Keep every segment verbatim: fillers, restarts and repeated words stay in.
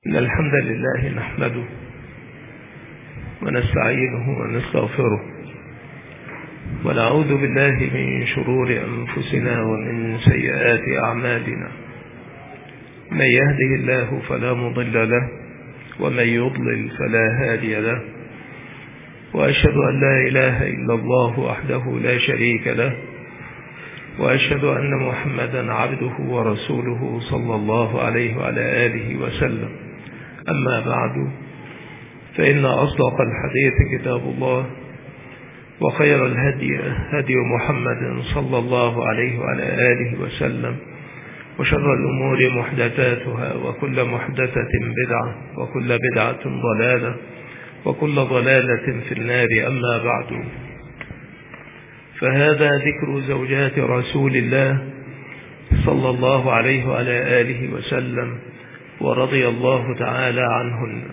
إن الحمد لله نحمده ونستعينه ونستغفره ونعوذ بالله من شرور أنفسنا ومن سيئات أعمالنا. من يهده الله فلا مضل له ومن يضلل فلا هادي له، وأشهد أن لا إله إلا الله وحده لا شريك له، وأشهد أن محمدا عبده ورسوله صلى الله عليه وعلى آله وسلم. أما بعد، فإن أصدق الحديث كتاب الله، وخير الهدي هدي محمد صلى الله عليه وعلى آله وسلم، وشر الأمور محدثاتها، وكل محدثة بدعة، وكل بدعة ضلالة، وكل ضلالة في النار. أما بعد، فهذا ذكر زوجات رسول الله صلى الله عليه وعلى آله وسلم ورضي الله تعالى عنهن.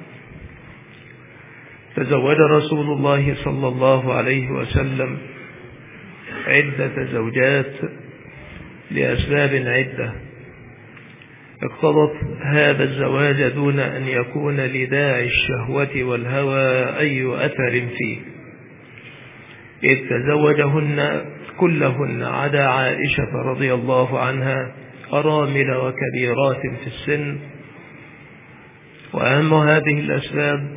تزوج رسول الله صلى الله عليه وسلم عدة زوجات لأسباب عدة اقتضت هذا الزواج دون أن يكون لداعي الشهوة والهوى أي أثر فيه، إذ تزوجهن كلهن عدا عائشة رضي الله عنها أرامل وكبيرات في السن. وأهم هذه الأسباب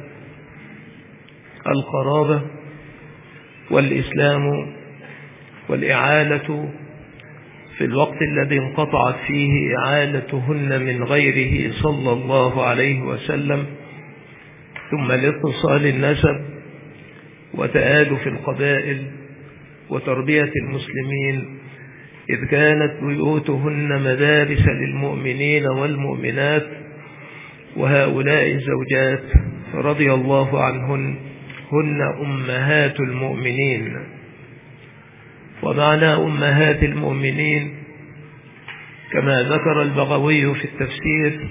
القرابة والإسلام والإعالة في الوقت الذي انقطعت فيه إعالتهن من غيره صلى الله عليه وسلم، ثم لاتصال النسب وتآلف القبائل وتربية المسلمين، إذ كانت بيوتهن مدارس للمؤمنين والمؤمنات. وهؤلاء الزوجات رضي الله عنهن هن أمهات المؤمنين. ومعنى أمهات المؤمنين كما ذكر البغوي في التفسير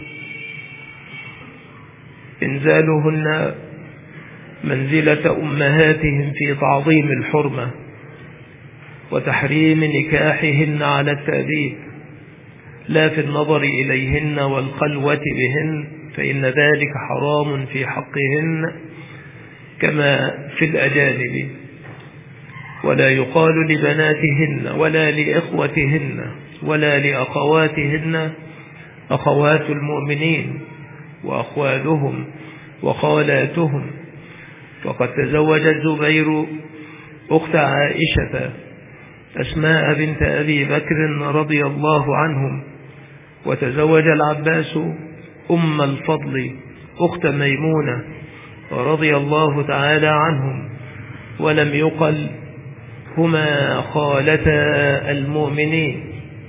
إنزالهن منزلة أمهاتهم في تعظيم الحرمة وتحريم نكاحهن على التأديب، لا في النظر إليهن والخلوة بهن، فإن ذلك حرام في حقهن كما في الأجانب. ولا يقال لبناتهن ولا لإخوتهن ولا لأخواتهن أخوات المؤمنين وأخوالهم وخالاتهم. وقد تزوج الزبير أخت عائشة أسماء بنت أبي بكر رضي الله عنهم، وتزوج العباس أم الفضل أخت ميمونة رضي الله تعالى عنهم، ولم يقل هما خالتا المؤمنين.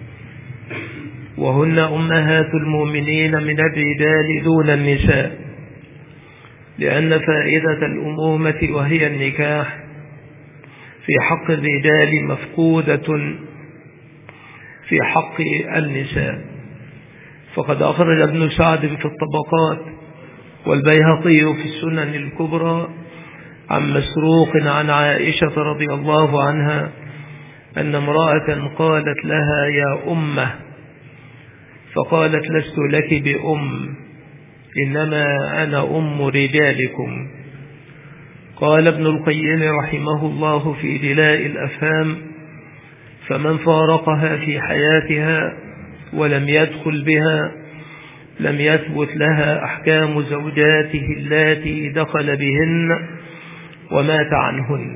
وهن أمهات المؤمنين من الرجال دون النساء، لأن فائدة الأمومة وهي النكاح في حق الرجال مفقودة في حق النساء. فقد أخرج ابن سعد في الطبقات والبيهقي في السنن الكبرى عن مسروق عن عائشة رضي الله عنها أن امرأة قالت لها يا أمه، فقالت لست لك بأم، إنما أنا أم رجالكم. قال ابن القيم رحمه الله في جلاء الأفهام: فمن فارقها في حياتها ولم يدخل بها لم يثبت لها أحكام زوجاته اللاتي دخل بهن ومات عنهن.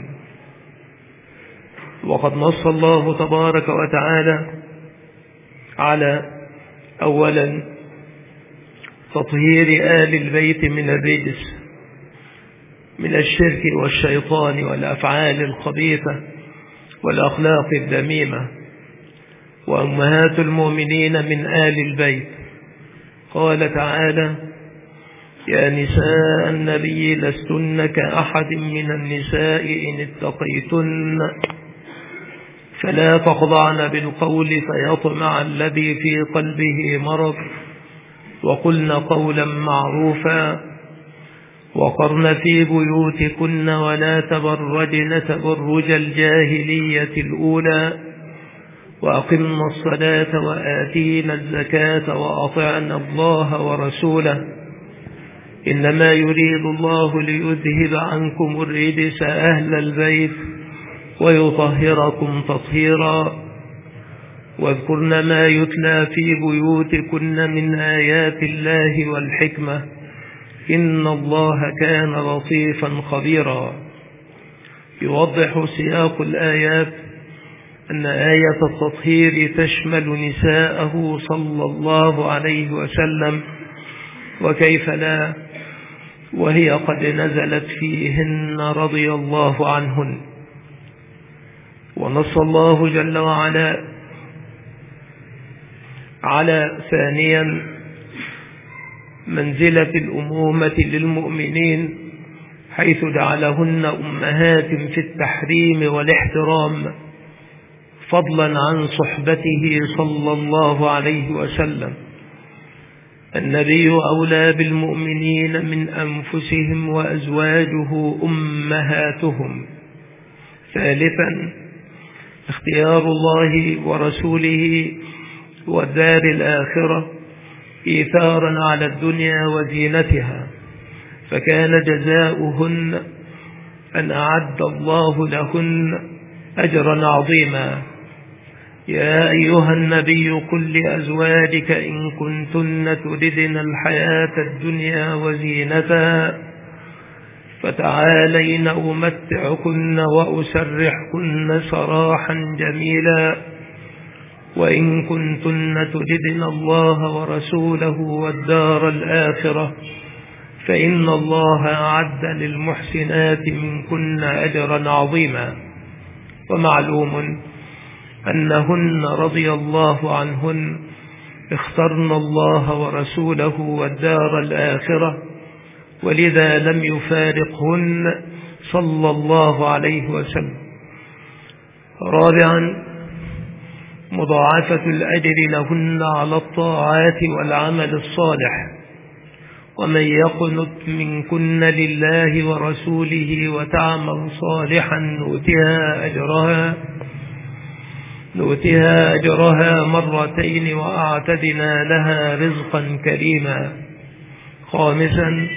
وقد نص الله تبارك وتعالى على أولا تطهير آل البيت من الرجس من الشرك والشيطان والأفعال الخبيثة والأخلاق الذميمة. وأمهات المؤمنين من آل البيت، قال تعالى: يا نساء النبي لستن كأحد من النساء إن اتقيتن فلا تخضعن بالقول فيطمع الذي في قلبه مرض، وقلن قولا معروفا، وقرن في بيوتكن ولا تبرجن تبرج الجاهلية الأولى، وأقمنا الصلاة وآتينا الزكاة وأطعنا الله ورسوله إنما يريد الله ليذهب عنكم الرجس أهل البيت ويطهركم تطهيرا. واذكرن ما يتلى في بيوتكن من آيات الله والحكمة إن الله كان لطيفا خبيرا. يوضح سياق الآيات أن آية التطهير تشمل نساءه صلى الله عليه وسلم، وكيف لا وهي قد نزلت فيهن رضي الله عنهن. ونص الله جل وعلا على ثانيا منزلة الأمومة للمؤمنين، حيث جعلهن أمهات في التحريم والاحترام، فضلا عن صحبته صلى الله عليه وسلم. النبي أولى بالمؤمنين من أنفسهم وأزواجه أمهاتهم. ثالثا اختيار الله ورسوله والدار الآخرة إيثارا على الدنيا وزينتها، فكان جزاؤهن أن أعد الله لهن أجرا عظيما. يا أيها النبي قل لأزواجك إن كنتن تردن الحياة الدنيا وزينتها فتعالين أمتعكن وأسرحكن سراحا جميلا، وإن كنتن تردن الله ورسوله والدار الآخرة فإن الله أعد للمحسنات منكن أجرا عظيما. ومعلوم أنهن رضي الله عنهن اخترن الله ورسوله والدار الآخرة، ولذا لم يفارقهن صلى الله عليه وسلم. رابعا مضاعفة الأجر لهن على الطاعات والعمل الصالح. ومن يقنت منكن لله ورسوله وتعمل صالحا نؤتها أجرها نؤتها أجرها مرتين وأعتدنا لها رزقا كريما. خامسا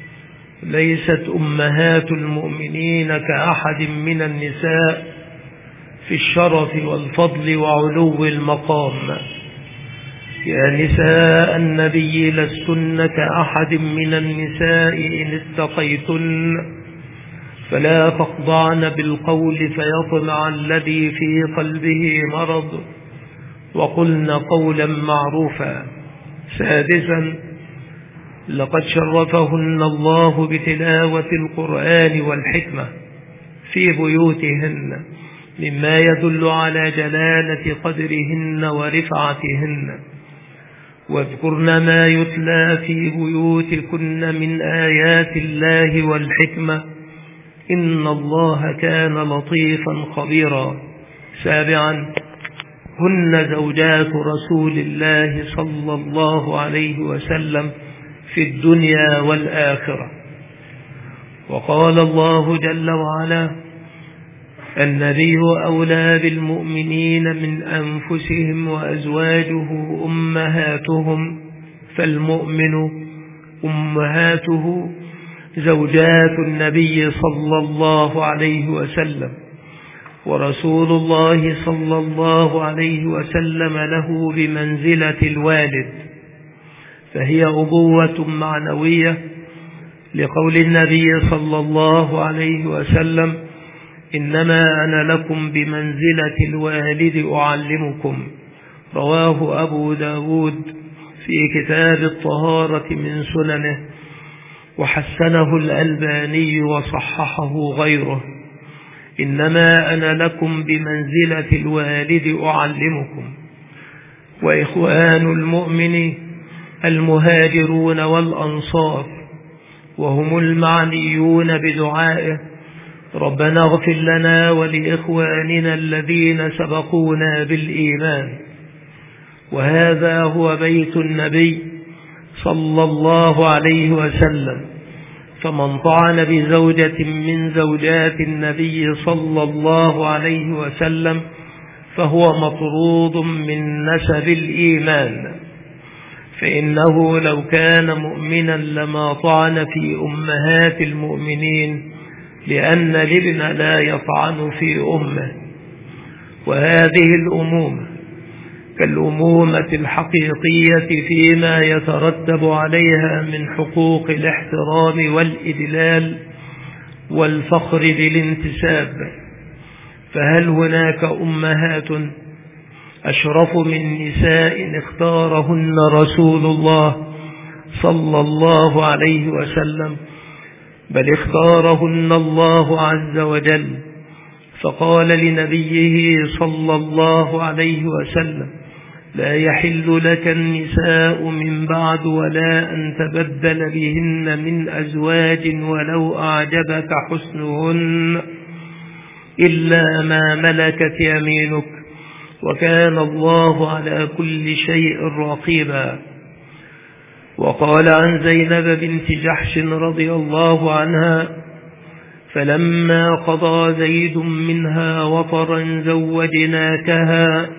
ليست أمهات المؤمنين كأحد من النساء في الشرف والفضل وعلو المقام. يا نساء النبي لستن كأحد من النساء إن اتقيتن فلا تخضعن بالقول فيطمع الذي في قلبه مرض وقلن قولا معروفا. سادسا لقد شرفهن الله بتلاوة القرآن والحكمة في بيوتهن، مما يدل على جلالة قدرهن ورفعتهن. واذكرن ما يتلى في بيوتكن من آيات الله والحكمة إن الله كان لطيفا خبيرا. سابعا هن زوجات رسول الله صلى الله عليه وسلم في الدنيا والآخرة. وقال الله جل وعلا النبي أولى بالمؤمنين من أنفسهم وأزواجه أمهاتهم، فالمؤمن أمهاته زوجات النبي صلى الله عليه وسلم، ورسول الله صلى الله عليه وسلم له بمنزلة الوالد، فهي أبوة معنوية، لقول النبي صلى الله عليه وسلم إنما أنا لكم بمنزلة الوالد أعلمكم. رواه أبو داود في كتاب الطهارة من سننه، وحسنه الألباني وصححه غيره. إنما أنا لكم بمنزلة الوالد أعلمكم. وإخوان المؤمن المهاجرون والأنصار، وهم المعنيون بدعائه ربنا اغفر لنا ولإخواننا الذين سبقونا بالإيمان. وهذا هو بيت النبي صلى الله عليه وسلم، فمن طعن بزوجة من زوجات النبي صلى الله عليه وسلم فهو مطرود من نسب الإيمان. فإنه لو كان مؤمنا لما طعن في أمهات المؤمنين، لأن الابن لا يطعن في أمه. وهذه الأمومة كالأمومة الحقيقية فيما يترتب عليها من حقوق الاحترام والإدلال والفخر بالانتساب. فهل هناك أمهات أشرف من نساء اختارهن رسول الله صلى الله عليه وسلم؟ بل اختارهن الله عز وجل، فقال لنبيه صلى الله عليه وسلم: لا يحل لك النساء من بعد ولا أن تبدل بهن من أزواج ولو أعجبك حسنهن إلا ما ملكت يمينك وكان الله على كل شيء رقيبا. وقال عن زينب بنت جحش رضي الله عنها: فلما قضى زيد منها وطرا زوجناكها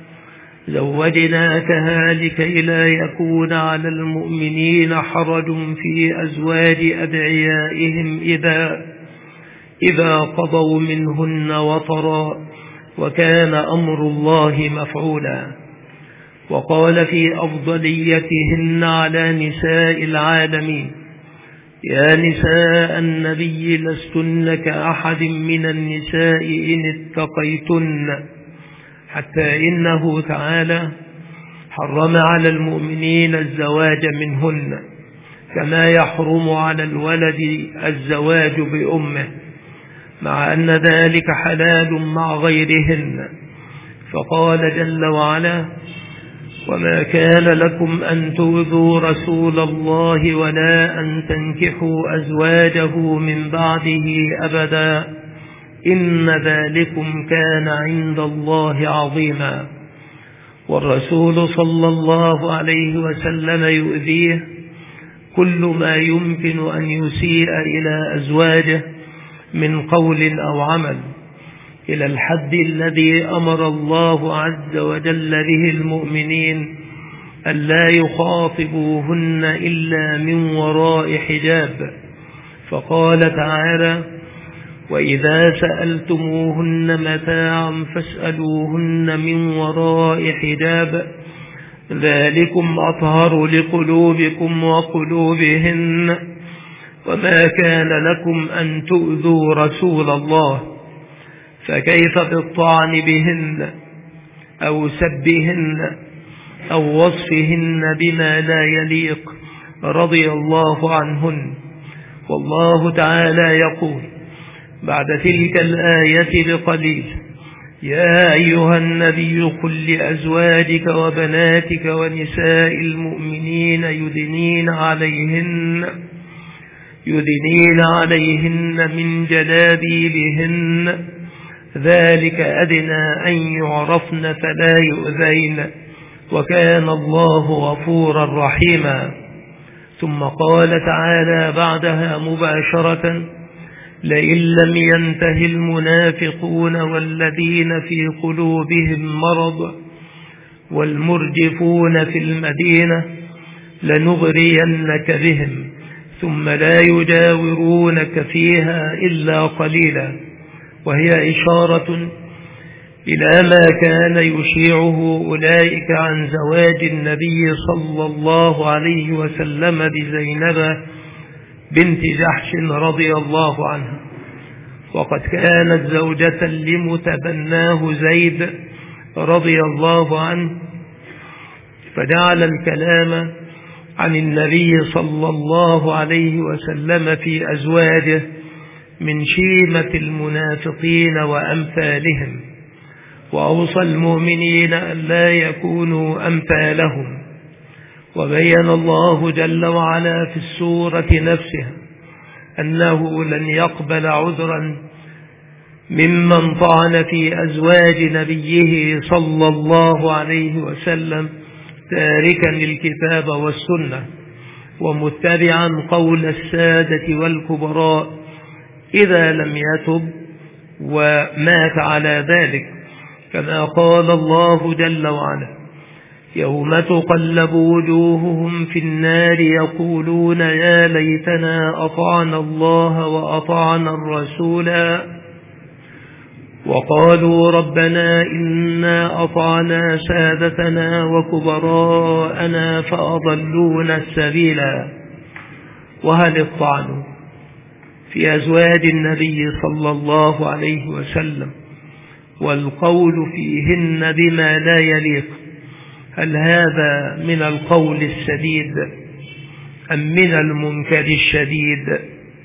زوجناكها لكي لا يكون على المؤمنين حرج في أزواج أدعيائهم إذا إذا قضوا منهن وطرا وكان أمر الله مفعولا. وقال في أفضليتهن على نساء العالمين: يا نساء النبي لستن كأحد من النساء إن اتقيتن، حتى إنه تعالى حرم على المؤمنين الزواج منهن كما يحرم على الولد الزواج بأمه، مع أن ذلك حلال مع غيرهن. فقال جل وعلا: وما كان لكم أن تؤذوا رسول الله ولا أن تنكحوا أزواجه من بعده أبدا إن ذلكم كان عند الله عظيما. والرسول صلى الله عليه وسلم يؤذيه كل ما يمكن أن يسيء إلى أزواجه من قول أو عمل، إلى الحد الذي أمر الله عز وجل به المؤمنين ألا يخاطبوهن إلا من وراء حجاب. فقال تعالى: وإذا سألتموهن متاعا فاسألوهن من وراء حجاب ذلكم أطهر لقلوبكم وقلوبهن وما كان لكم أن تؤذوا رسول الله، فكيف بالطعن بهن أو سبهن أو وصفهن بما لا يليق رضي الله عنهن. والله تعالى يقول بعد تلك الآية بقليل: يا أيها النبي قل لأزواجك وبناتك ونساء المؤمنين يدنين عليهن يدنين عليهن من جلابيبهن ذلك أدنى أن يعرفن فلا يؤذين وكان الله غفورا رحيما. ثم قال تعالى بعدها مباشرة: لئن لم ينته المنافقون والذين في قلوبهم مرض والمرجفون في المدينة لنغرينك بهم ثم لا يجاورونك فيها إلا قليلا. وهي إشارة إلى ما كان يشيعه أولئك عن زواج النبي صلى الله عليه وسلم بزينب بنت جحش رضي الله عنها، وقد كانت زوجة لمتبناه زيد رضي الله عنه، فجعل الكلام عن النبي صلى الله عليه وسلم في أزواجه من شيمة المنافقين وأمثالهم، وأوصى المؤمنين أن لا يكونوا أمثالهم. وبين الله جل وعلا في السورة نفسها أنه لن يقبل عذرا ممن طعن في أزواج نبيه صلى الله عليه وسلم تاركا الكتاب والسنة ومتبعا قول السادة والكبراء إذا لم يتب ومات على ذلك، كما قال الله جل وعلا: يوم تقلب وجوههم في النار يقولون يا ليتنا أطعنا الله وأطعنا الرسولا وقالوا ربنا إنا أطعنا سادتنا وكبراءنا فأضلونا السبيلا. وهل الطعن في أزواج النبي صلى الله عليه وسلم والقول فيهن بما لا يليق، هل هذا من القول السديد أم من المنكر الشديد؟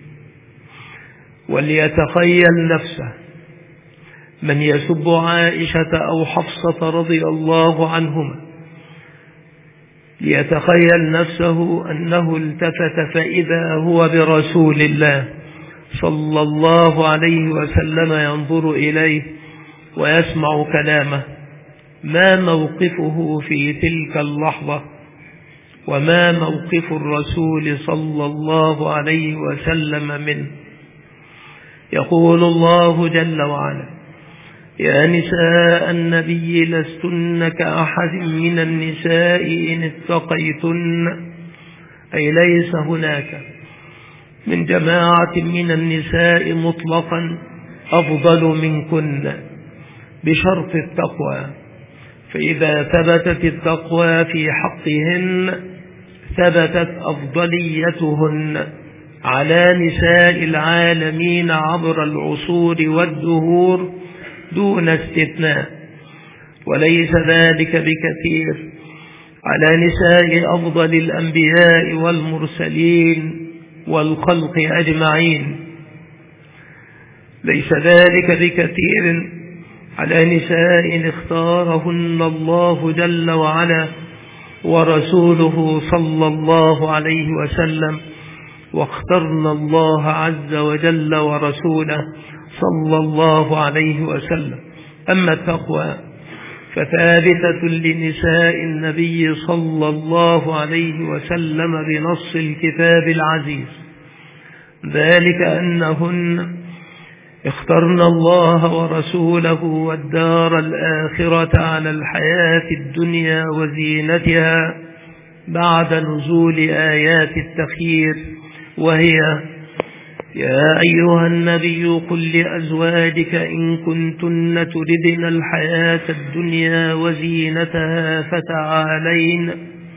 وليتخيل نفسه من يسب عائشة أو حفصة رضي الله عنهما، ليتخيل نفسه أنه التفت فإذا هو برسول الله صلى الله عليه وسلم ينظر إليه ويسمع كلامه، ما موقفه في تلك اللحظة؟ وما موقف الرسول صلى الله عليه وسلم منه؟ يقول الله جل وعلا: يا نساء النبي لستن كأحد من النساء إن اتقيتن، أي ليس هناك من جماعة من النساء مطلقا أفضل منكن بشرط التقوى، فإذا ثبتت التقوى في حقهن ثبتت أفضليتهن على نساء العالمين عبر العصور والدهور دون استثناء. وليس ذلك بكثير على نساء أفضل الأنبياء والمرسلين والخلق أجمعين، ليس ذلك بكثير على نساء اختارهن الله جل وعلا ورسوله صلى الله عليه وسلم، واخترنا الله عز وجل ورسوله صلى الله عليه وسلم. أما التقوى فثابتة لنساء النبي صلى الله عليه وسلم بنص الكتاب العزيز، ذلك أنهن اخترن الله ورسوله والدار الآخرة على الحياة الدنيا وزينتها بعد نزول آيات التخيير، وهي: يا أيها النبي قل لأزواجك إن كنتن تردن الحياة الدنيا وزينتها فتعالين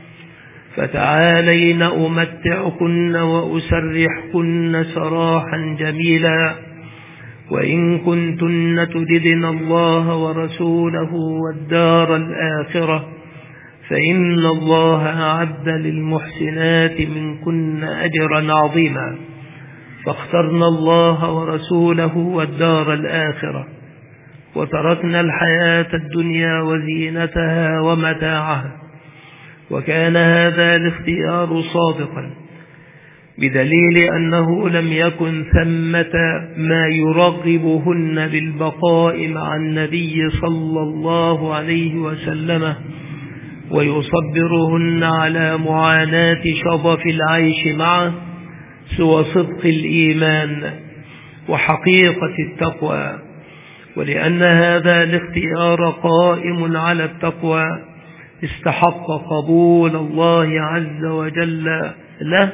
فتعالين أمتعكن وأسرحكن سراحا جميلا، وإن كنتن تردن الله ورسوله والدار الآخرة فإن الله أعد للمحسنات منكن أجرا عظيما. فاخترنا الله ورسوله والدار الآخرة وتركنا الحياة الدنيا وزينتها ومتاعها، وكان هذا الاختيار صادقا بدليل أنه لم يكن ثمة ما يرغبهن بالبقاء مع النبي صلى الله عليه وسلم ويصبرهن على معاناة شظف العيش معه سوى صدق الإيمان وحقيقة التقوى. ولأن هذا الاختيار قائم على التقوى استحق قبول الله عز وجل له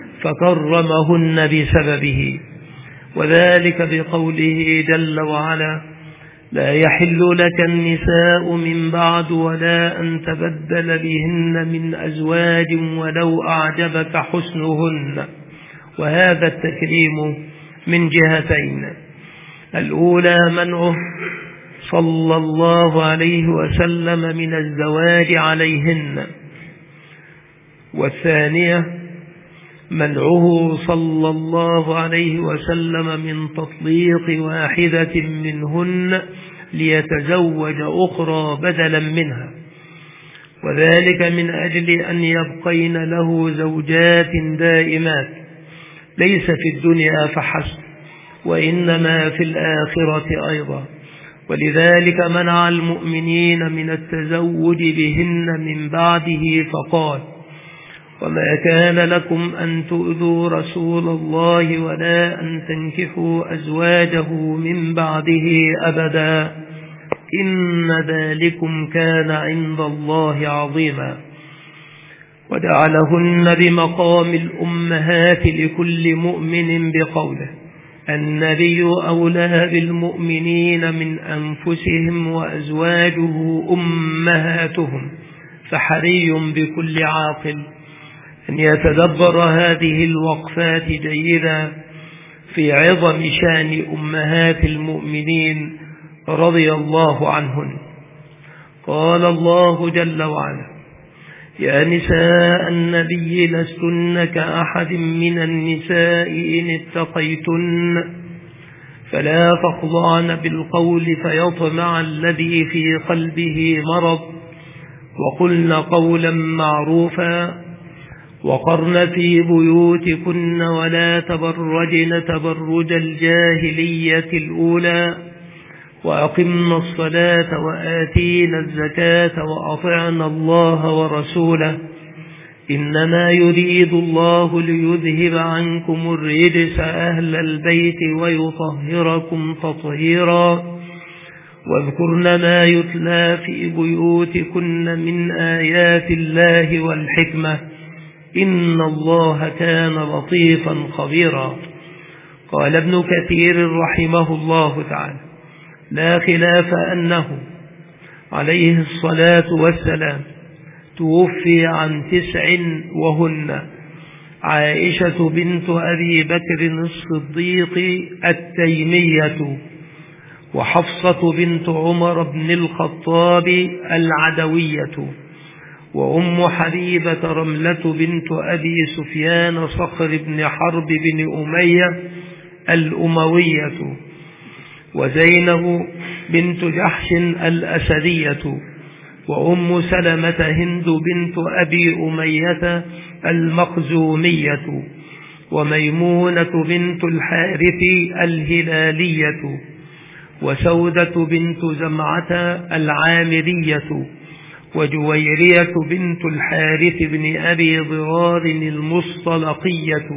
فكرمهن بسببه، وذلك بقوله جل وعلا: لا يحل لك النساء من بعد ولا أن تبدل بهن من أزواج ولو أعجبك حسنهن. وهذا التكريم من جهتين: الأولى منعه صلى الله عليه وسلم من الزواج عليهن، والثانية منعه صلى الله عليه وسلم من تطليق واحدة منهن ليتزوج أخرى بدلا منها، وذلك من أجل أن يبقين له زوجات دائمات ليس في الدنيا فحسب وإنما في الآخرة أيضا. ولذلك منع المؤمنين من التزوج بهن من بعده فقال: وما كان لكم أن تؤذوا رسول الله ولا أن تنكحوا أزواجه من بعده أبدا إن ذلكم كان عند الله عظيما. وجعلهن بمقام الأمهات لكل مؤمن بقوله النبي أولى بالمؤمنين من أنفسهم وأزواجه أمهاتهم، فحري بكل عاقل أن يتدبر هذه الوقفات جيدا في عظم شان أمهات المؤمنين رضي الله عنهن. قال الله جل وعلا يا نساء النبي لستن كأحد من النساء إن اتقيتن فلا تخضعن بالقول فيطمع الذي في قلبه مرض وقلن قولا معروفا وقرن في بيوتكن ولا تبرجن تبرج الجاهلية الأولى وأقمنا الصلاة وآتينا الزكاة وأطعنا الله ورسوله إنما يريد الله ليذهب عنكم الرجس أهل البيت ويطهركم تطهيرا واذكرن ما يتلى في بيوتكن من آيات الله والحكمة إن الله كان لطيفا خبيرا. قال ابن كثير رحمه الله تعالى لا خلاف أنه عليه الصلاة والسلام توفي عن تسع وهن عائشة بنت أبي بكر الصديق التيمية وحفصة بنت عمر بن الخطاب العدوية وأم حبيبة رملة بنت أبي سفيان صخر بن حرب بن أمية الأموية وزينب بنت جحش الأسدية وأم سلمة هند بنت أبي أمية المخزومية وميمونة بنت الحارث الهلالية وسودة بنت زمعة العامرية وجويرية بنت الحارث بن أبي ضرار المصطلقية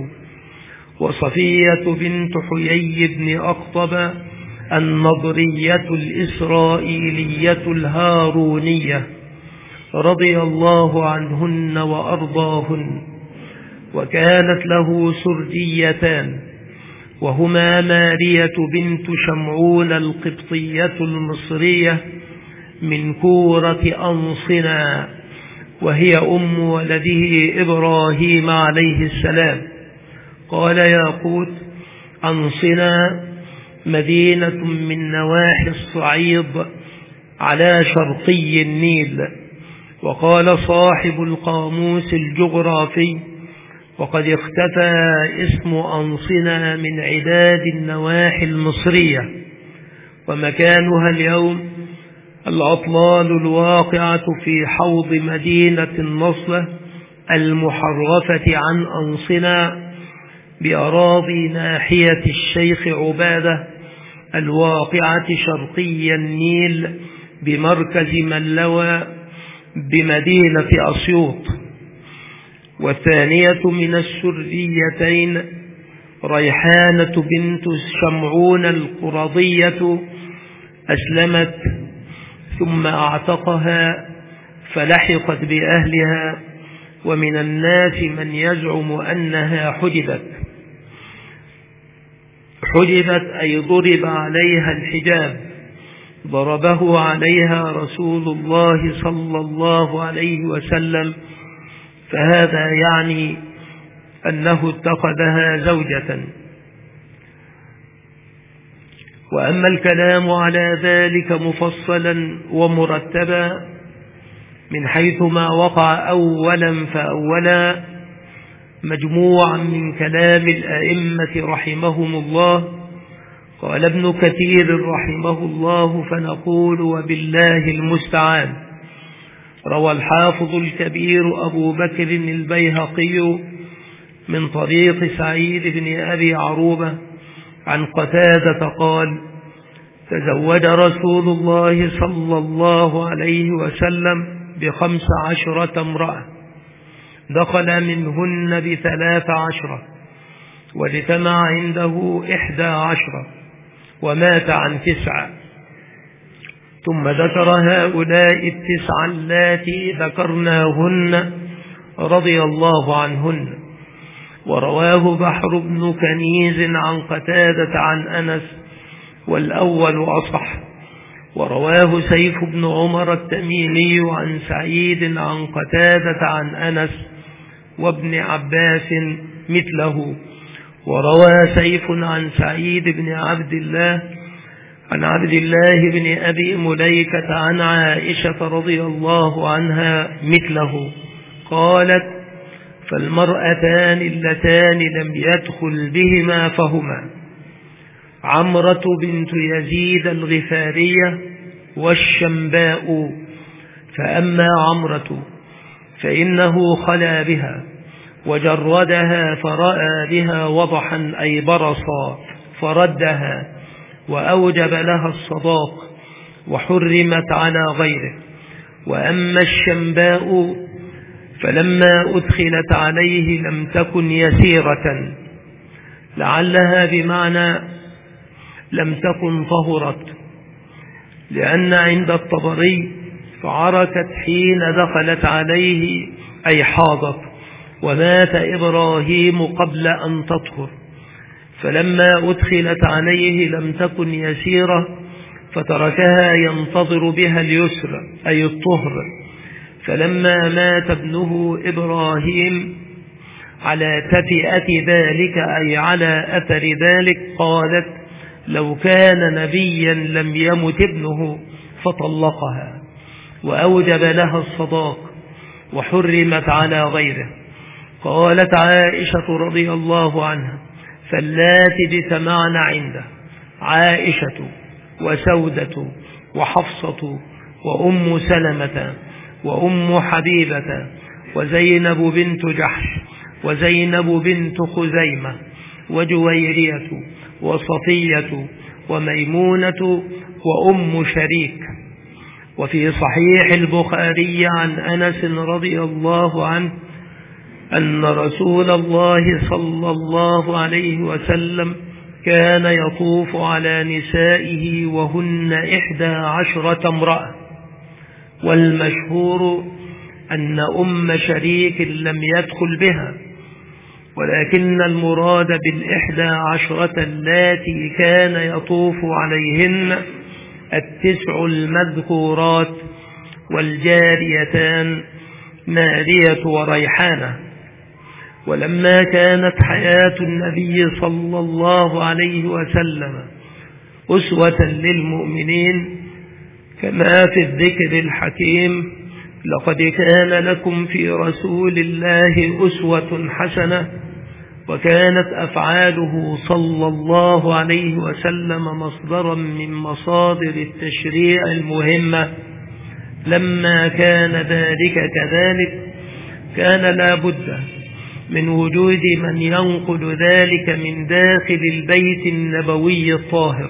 وصفية بنت حيي بن أخطب النضرية الإسرائيلية الهارونية رضي الله عنهن وأرضاهن. وكانت له سرديتان وهما مارية بنت شمعون القبطية المصرية من كورة أنصنا وهي أم ولده إبراهيم عليه السلام. قال ياقوت أنصنا مدينة من نواحي الصعيد على شرقي النيل. وقال صاحب القاموس الجغرافي وقد اختفى اسم أنصنا من عداد النواحي المصرية ومكانها اليوم الأطلال الواقعة في حوض مدينة النصلة المحرفة عن أنصنا بأراضي ناحية الشيخ عبادة الواقعة شرقي النيل بمركز ملوى بمدينة أسيوط. والثانية من السريتين ريحانة بنت شمعون القرضية أسلمت ثم اعتقها فلحقت بأهلها ومن الناس من يزعم أنها حجبت حجبت أي ضرب عليها الحجاب ضربه عليها رسول الله صلى الله عليه وسلم فهذا يعني أنه اتخذها زوجة. وأما الكلام على ذلك مفصلا ومرتبا من حيث ما وقع أولا فأولا مجموعا من كلام الأئمة رحمهم الله. قال ابن كثير رحمه الله فنقول وبالله المستعان. روى الحافظ الكبير أبو بكر البيهقي من طريق سعيد بن أبي عروبة عن قتادة قال تزوج رسول الله صلى الله عليه وسلم بخمس عشرة امرأة دخل منهن بثلاث عشرة واجتمع عنده إحدى عشرة ومات عن تسعة. ثم ذكر هؤلاء التسع اللاتي ذكرناهن رضي الله عنهن. ورواه بحر بن كنيز عن قتادة عن أنس، والأول أصح. ورواه سيف بن عمر التميمي عن سعيد عن قتادة عن أنس وابن عباس مثله. وروى سيف عن سعيد بن عبد الله عن عبد الله بن أبي مليكة عن عائشة رضي الله عنها مثله، قالت: فالمرأتان اللتان لم يدخل بهما فهما عمرة بنت يزيد الغفارية والشنباء. فأما عمرة فإنه خلا بها وجردها فرأى بها وضحا أي برصا فردها وأوجب لها الصداق وحرمت على غيره. وأما الشنباء فلما أدخلت عليه لم تكن يسيرة، لعلها بمعنى لم تكن طهرت، لأن عند الطبري فعركت حين دخلت عليه أي حاضت، ومات إبراهيم قبل أن تطهر. فلما أدخلت عليه لم تكن يسيرة فتركها ينتظر بها اليسر أي الطهر. فلما مات ابنه إبراهيم على تفئة ذلك أي على أثر ذلك، قالت: لو كان نبيا لم يمت ابنه، فطلقها وأوجب لها الصداق وحرمت على غيره. قالت عائشة رضي الله عنها: فاللاتي اجتمعن عنده عائشة وسودة وحفصة وأم سلمة وأم حبيبة وزينب بنت جحش وزينب بنت خزيمة وجويرية وصفية وميمونة وأم شريك. وفي صحيح البخاري عن أنس رضي الله عنه أن رسول الله صلى الله عليه وسلم كان يطوف على نسائه وهن إحدى عشرة امرأة، والمشهور أن أم شريك لم يدخل بها، ولكن المراد بالإحدى عشرة اللاتي كان يطوف عليهن التسع المذكورات والجاريتان مارية وريحانة. ولما كانت حياة النبي صلى الله عليه وسلم أسوة للمؤمنين كما في الذكر الحكيم: لقد كان لكم في رسول الله أسوة حسنة. وكانت أفعاله صلى الله عليه وسلم مصدرا من مصادر التشريع المهمة. لما كان ذلك كذلك كان لا بد من وجود من ينقل ذلك من داخل البيت النبوي الطاهر،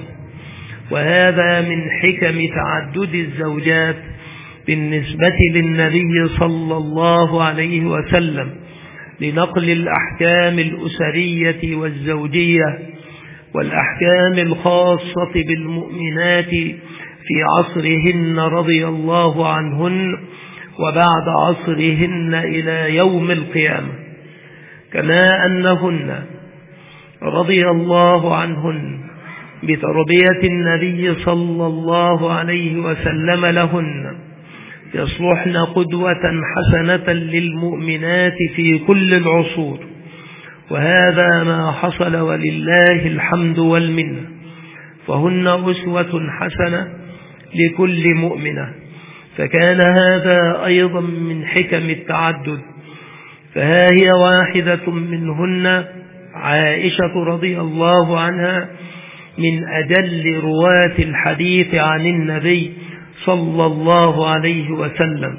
وهذا من حكم تعدد الزوجات بالنسبة للنبي صلى الله عليه وسلم لنقل الأحكام الأسرية والزوجية والأحكام الخاصة بالمؤمنات في عصرهن رضي الله عنهن وبعد عصرهن إلى يوم القيامة، كما أنهن رضي الله عنهن بتربية النبي صلى الله عليه وسلم لهن يصلحن قدوة حسنة للمؤمنات في كل العصور. وهذا ما حصل ولله الحمد والمنة، فهن أسوة حسنة لكل مؤمنة. فكان هذا أيضا من حكم التعدد، فها هي واحدة منهن عائشة رضي الله عنها من أجل رواة الحديث عن النبي صلى الله عليه وسلم.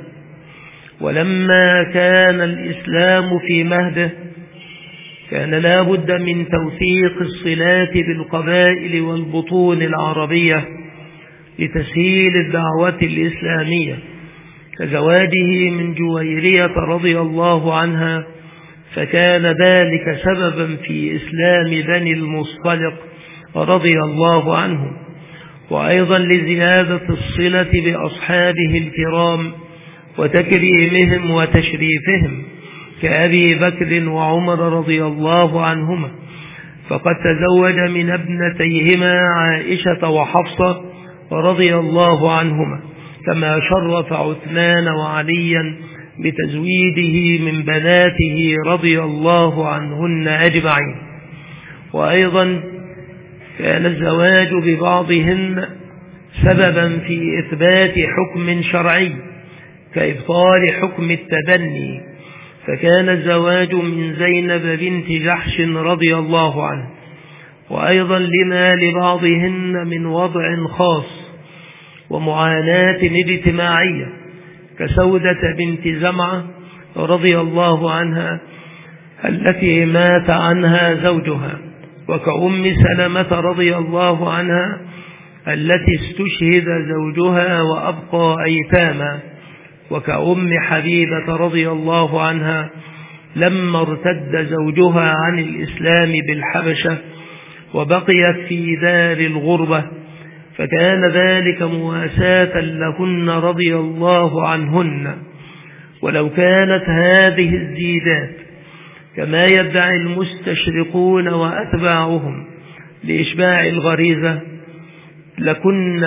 ولما كان الإسلام في مهده كان لا بد من توثيق الصلات بالقبائل والبطون العربية لتسهيل الدعوة الإسلامية، كزواجه من جويرية رضي الله عنها، فكان ذلك سببا في إسلام بني المصطلق رضي الله عنهم. وأيضا لزيادة الصلة بأصحابه الكرام وتكريمهم وتشريفهم كأبي بكر وعمر رضي الله عنهما، فقد تزوج من ابنتيهما عائشة وحفصة رضي الله عنهما، كما شرف عثمان وعليا بتزويده من بناته رضي الله عنهن أجمعين. وأيضا كان الزواج ببعضهن سببا في إثبات حكم شرعي كإبطال حكم التبني، فكان الزواج من زينب بنت جحش رضي الله عنه. وأيضا لما لبعضهن من وضع خاص ومعاناة اجتماعية كسودة بنت زمعة رضي الله عنها التي مات عنها زوجها، وكأم سلمة رضي الله عنها التي استشهد زوجها وأبقى أيتاما، وكأم حبيبة رضي الله عنها لما ارتد زوجها عن الإسلام بالحبشة وبقيت في دار الغربة، فكان ذلك مواساة لهن رضي الله عنهن. ولو كانت هذه الزيدات كما يدعي المستشرقون وأتباعهم لإشباع الغريزة لكن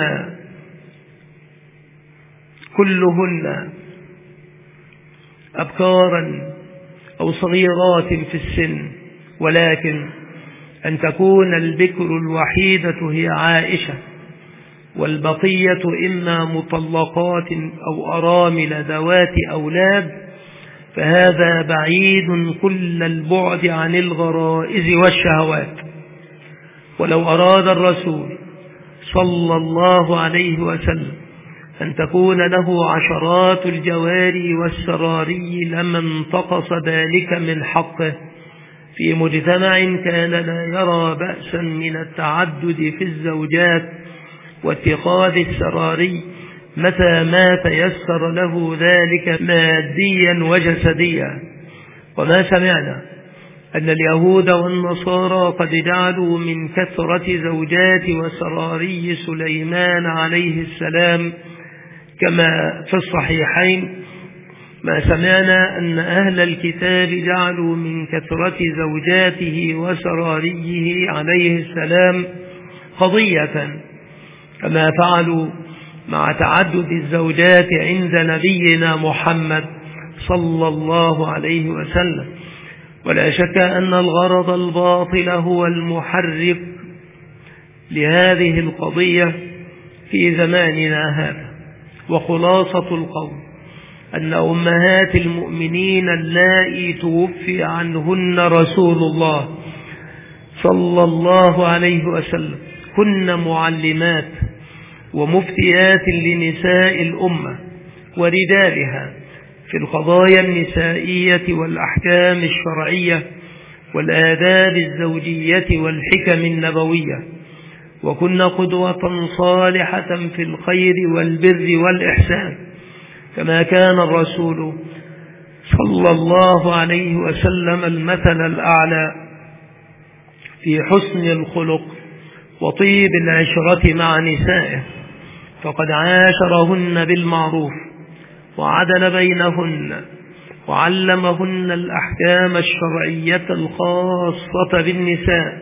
كلهن أبكارا أو صغيرات في السن، ولكن أن تكون البكر الوحيدة هي عائشة والبقية إما مطلقات أو أرامل ذوات أولاد، فهذا بعيد كل البعد عن الغرائز والشهوات. ولو أراد الرسول صلى الله عليه وسلم أن تكون له عشرات الجواري والسراري لما انتقص ذلك من حقه في مجتمع كان لا يرى بأسا من التعدد في الزوجات واتخاذ السراري متى ما تيسر له ذلك ماديا وجسديا. وما سمعنا أن اليهود والنصارى قد جعلوا من كثرة زوجات وسراري سليمان عليه السلام كما في الصحيحين، ما سمعنا أن أهل الكتاب جعلوا من كثرة زوجاته وسراريه عليه السلام قضية كما فعلوا مع تعدد الزوجات عند نبينا محمد صلى الله عليه وسلم. ولا شك أن الغرض الباطل هو المحرك لهذه القضية في زماننا هذا. وخلاصة القول أن أمهات المؤمنين اللائي توفي عنهن رسول الله صلى الله عليه وسلم كن معلمات ومفتيات لنساء الأمة ورجالها في القضايا النسائية والأحكام الشرعية والآداب الزوجية والحكم النبوية، وكن قدوة صالحة في الخير والبر والإحسان، كما كان الرسول صلى الله عليه وسلم المثل الأعلى في حسن الخلق وطيب العشرة مع نسائه، فقد عاشرهن بالمعروف وعدل بينهن وعلمهن الأحكام الشرعية الخاصة بالنساء.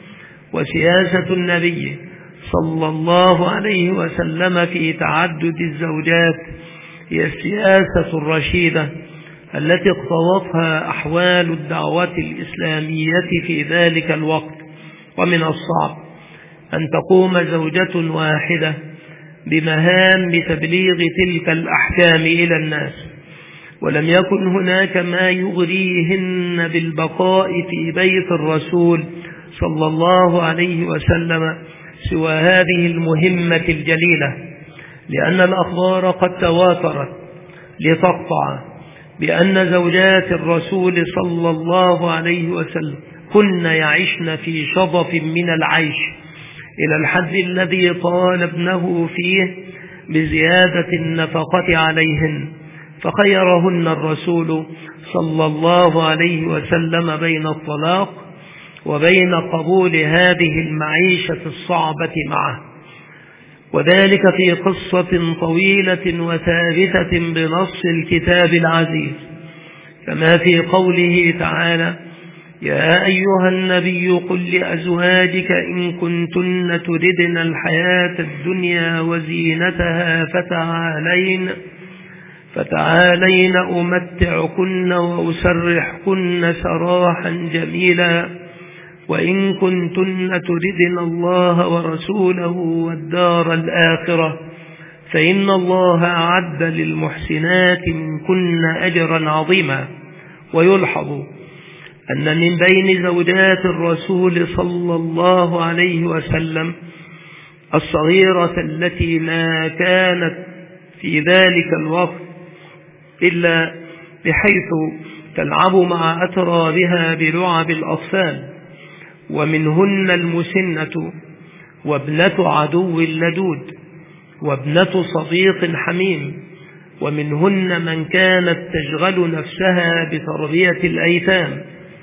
وسياسة النبي صلى الله عليه وسلم في تعدد الزوجات هي السياسة الرشيدة التي اقتضتها أحوال الدعوة الإسلامية في ذلك الوقت. ومن الصعب أن تقوم زوجة واحدة بمهام تبليغ تلك الأحكام إلى الناس، ولم يكن هناك ما يغريهن بالبقاء في بيت الرسول صلى الله عليه وسلم سوى هذه المهمة الجليلة، لأن الأخبار قد تواترت لتقطع بأن زوجات الرسول صلى الله عليه وسلم كن يعشن في شظف من العيش إلى الحد الذي طالبنه فيه بزيادة النفقة عليهن، فخيرهن الرسول صلى الله عليه وسلم بين الطلاق وبين قبول هذه المعيشة الصعبة معه. وذلك في قصة طويلة وثابتة بنص الكتاب العزيز، كما في قوله تعالى: يا أيها النبي قل لأزواجك إن كنتن تردن الحياة الدنيا وزينتها فتعالين فتعالين أمتعكن وأسرحكن سراحا جميلا، وإن كنتن تردن الله ورسوله والدار الآخرة فإن الله أعد للمحسنات منكن أجرا عظيما. ويلحظ أن من بين زوجات الرسول صلى الله عليه وسلم الصغيرة التي ما كانت في ذلك الوقت إلا بحيث تلعب مع أترابها بلعب الأطفال، ومنهن المسنة وابنة عدو لدود وابنة صديق حميم، ومنهن من كانت تشغل نفسها بتربية الأيتام،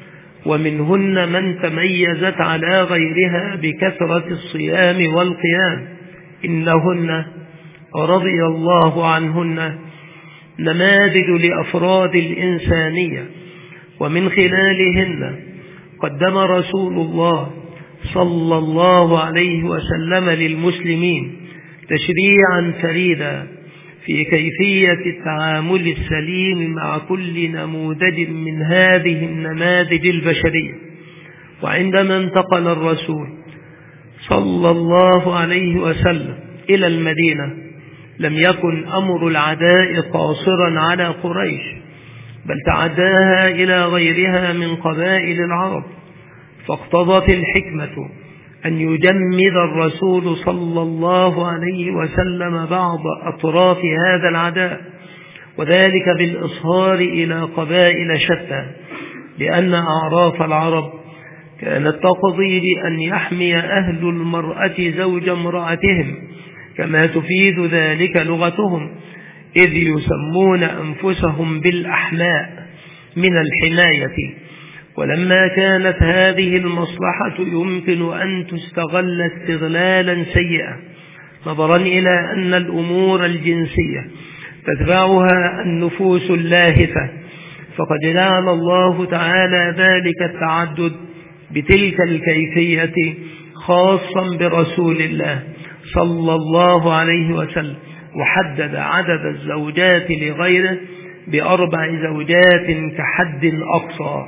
ومنهن من تميزت على غيرها بكثرة الصيام والقيام. إنهن رضي الله عنهن نماذج لأفراد الإنسانية، ومن خلالهن قدم رسول الله صلى الله عليه وسلم للمسلمين تشريعا فريدا في كيفية التعامل السليم مع كل نموذج من هذه النماذج البشرية. وعندما انتقل الرسول صلى الله عليه وسلم إلى المدينة لم يكن أمر العداء قاصرا على قريش، بل تعداها إلى غيرها من قبائل العرب، فاقتضت الحكمة أن يجمد الرسول صلى الله عليه وسلم بعض أطراف هذا العداء، وذلك بالإصهار إلى قبائل شتى، لأن أعراف العرب كانت تقضي بأن يحمي أهل المرأة زوج امرأتهم، كما تفيد ذلك لغتهم، إذ يسمون أنفسهم بالأحماء من الحماية. ولما كانت هذه المصلحة يمكن أن تستغل استغلالا سيئا، نظرا إلى أن الأمور الجنسية تتبعها النفوس اللاهفة، فقد جعل الله تعالى ذلك التعدد بتلك الكيفية خاصا برسول الله صلى الله عليه وسلم، وحدد عدد الزوجات لغيره بأربع زوجات كحد أقصى.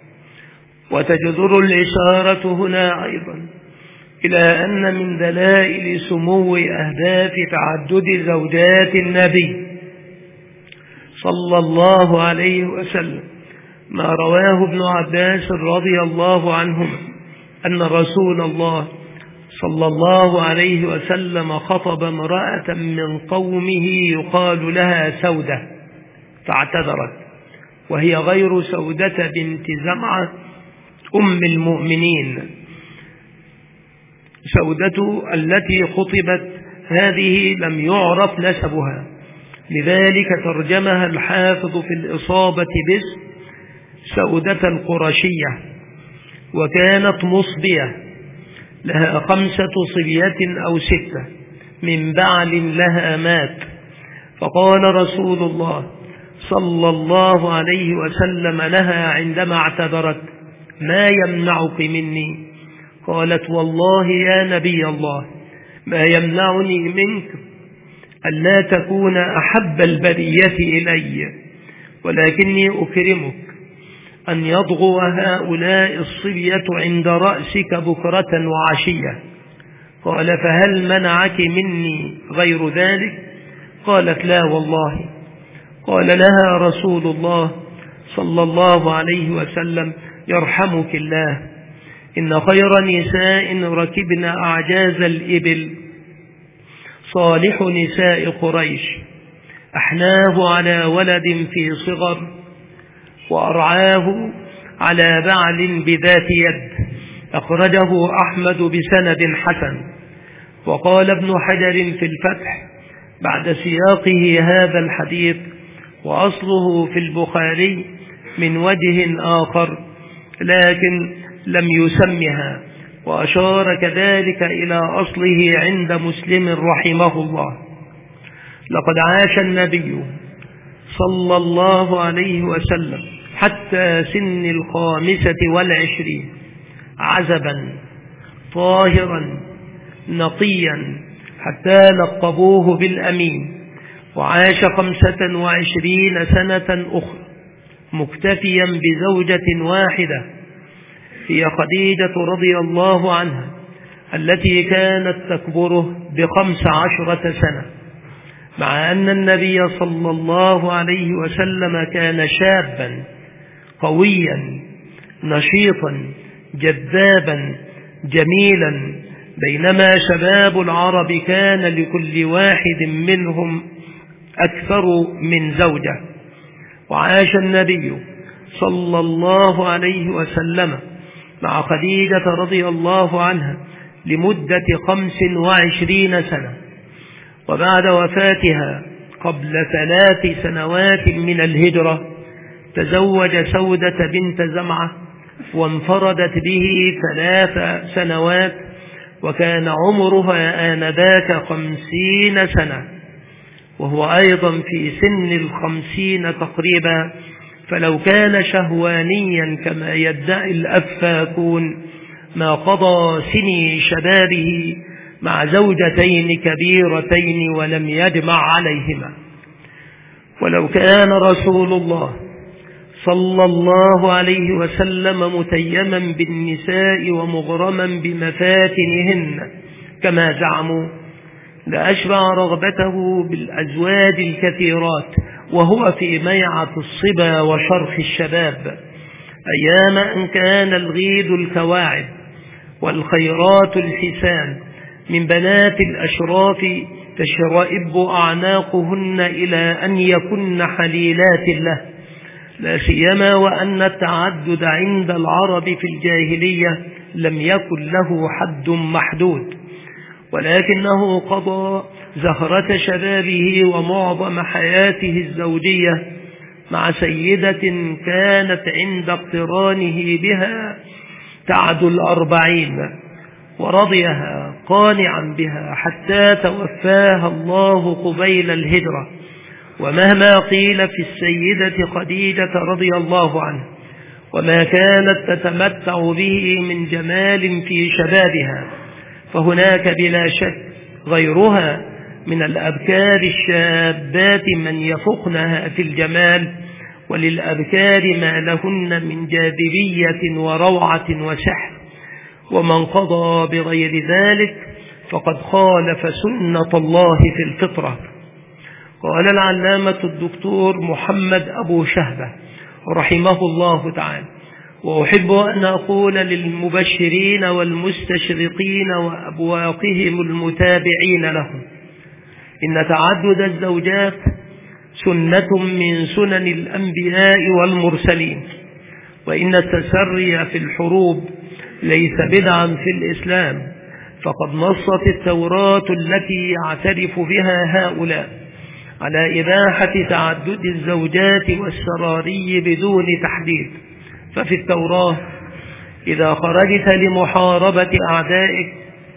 وتجدر الإشارة هنا أيضا إلى أن من دلائل سمو أهداف تعدد زوجات النبي صلى الله عليه وسلم ما رواه ابن عباس رضي الله عنهما أن رسول الله صلى الله عليه وسلم خطب امرأة من قومه يقال لها سودة فاعتذرت، وهي غير سودة بنت زمعة أم المؤمنين. سودة التي خطبت هذه لم يعرف نسبها، لذلك ترجمها الحافظ في الإصابة باسم سودة القرشية، وكانت مصبية لها خمسة صبية أو ستة من بعل لها مات، فقال رسول الله صلى الله عليه وسلم لها عندما اعتذرت: ما يمنعك مني؟ قالت: والله يا نبي الله ما يمنعني منك ألا تكون أحب البرية إلي، ولكني أكرمك أن يضغو هؤلاء الصبية عند رأسك بكرة وعشية. قال: فهل منعك مني غير ذلك؟ قالت: لا والله. قال لها رسول الله صلى الله عليه وسلم: يرحمك الله، إن خير نساء ركبن أعجاز الإبل صالح نساء قريش، أحناه على ولد في صغر، وأرعاه على بعل بذات يد. أخرجه أحمد بسند حسن. وقال ابن حجر في الفتح بعد سياقه هذا الحديث: وأصله في البخاري من وجه آخر لكن لم يسمها، وأشار كذلك إلى أصله عند مسلم رحمه الله: لقد عاش النبي صلى الله عليه وسلم حتى سن الخامسة والعشرين عزبا طاهرا نقيا، حتى لقبوه بالأمين، وعاش خمسة وعشرين سنة أخرى مكتفيا بزوجة واحدة هي خديجة رضي الله عنها، التي كانت تكبره بخمس عشرة سنة، مع أن النبي صلى الله عليه وسلم كان شابا قويا نشيطا جذابا جميلا، بينما شباب العرب كان لكل واحد منهم أكثر من زوجة. وعاش النبي صلى الله عليه وسلم مع خديجة رضي الله عنها لمدة خمس وعشرين سنة، وبعد وفاتها قبل ثلاث سنوات من الهجرة تزوج سودة بنت زمعة، وانفردت به ثلاث سنوات، وكان عمرها آنذاك خمسين سنة، وهو أيضا في سن الخمسين تقريبا، فلو كان شهوانيا كما يدعي الأفاكون ما قضى سني شبابه مع زوجتين كبيرتين ولم يجمع عليهما. ولو كان رسول الله صلى الله عليه وسلم متيما بالنساء ومغرما بمفاتنهن كما زعموا لأشبع رغبته بالأزواج الكثيرات وهو في ميعة الصبا وشرخ الشباب، أيام أن كان الغيد الكواعب والخيرات الحسان من بنات الأشراف تشرئب أعناقهن إلى أن يكن حليلات له، لا سيما وأن التعدد عند العرب في الجاهلية لم يكن له حد محدود، ولكنه قضى زهرة شبابه ومعظم حياته الزوجية مع سيدة كانت عند اقترانه بها تعد الأربعين، ورضيها قانعا بها حتى توفاها الله قبيل الهجرة. ومهما قيل في السيدة خديجة رضي الله عنها وما كانت تتمتع به من جمال في شبابها، فهناك بلا شك غيرها من الأبكار الشابات من يفقنها في الجمال، وللأبكار ما لهن من جاذبية وروعة وسحر، ومن قضى بغير ذلك فقد خالف سنة الله في الفطرة. قال العلامة الدكتور محمد أبو شهبة رحمه الله تعالى: وأحب أن أقول للمبشرين والمستشرقين وأبواقهم المتابعين لهم إن تعدد الزوجات سنة من سنن الأنبياء والمرسلين، وإن التسري في الحروب ليس بدعا في الإسلام، فقد نصت التوراة التي يعترف بها هؤلاء على إباحة تعدد الزوجات والسراري بدون تحديد. ففي التوراة: إذا خرجت لمحاربة أعدائك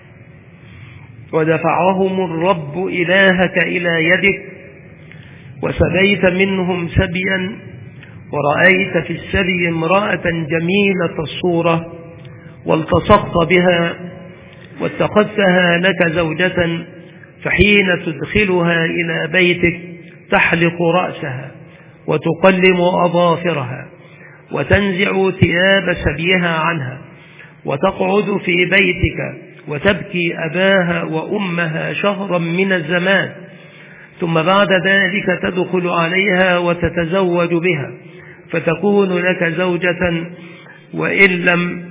ودفعهم الرب إلهك إلى يدك وسبيت منهم سبيا ورأيت في السبي امرأة جميلة الصورة والتصقت بها واتخذتها لك زوجة، فحين تدخلها إلى بيتك تحلق رأسها وتقلم أظافرها وتنزع ثياب سبيها عنها وتقعد في بيتك وتبكي أباها وأمها شهرا من الزمان، ثم بعد ذلك تدخل عليها وتتزوج بها فتكون لك زوجة، وإن لم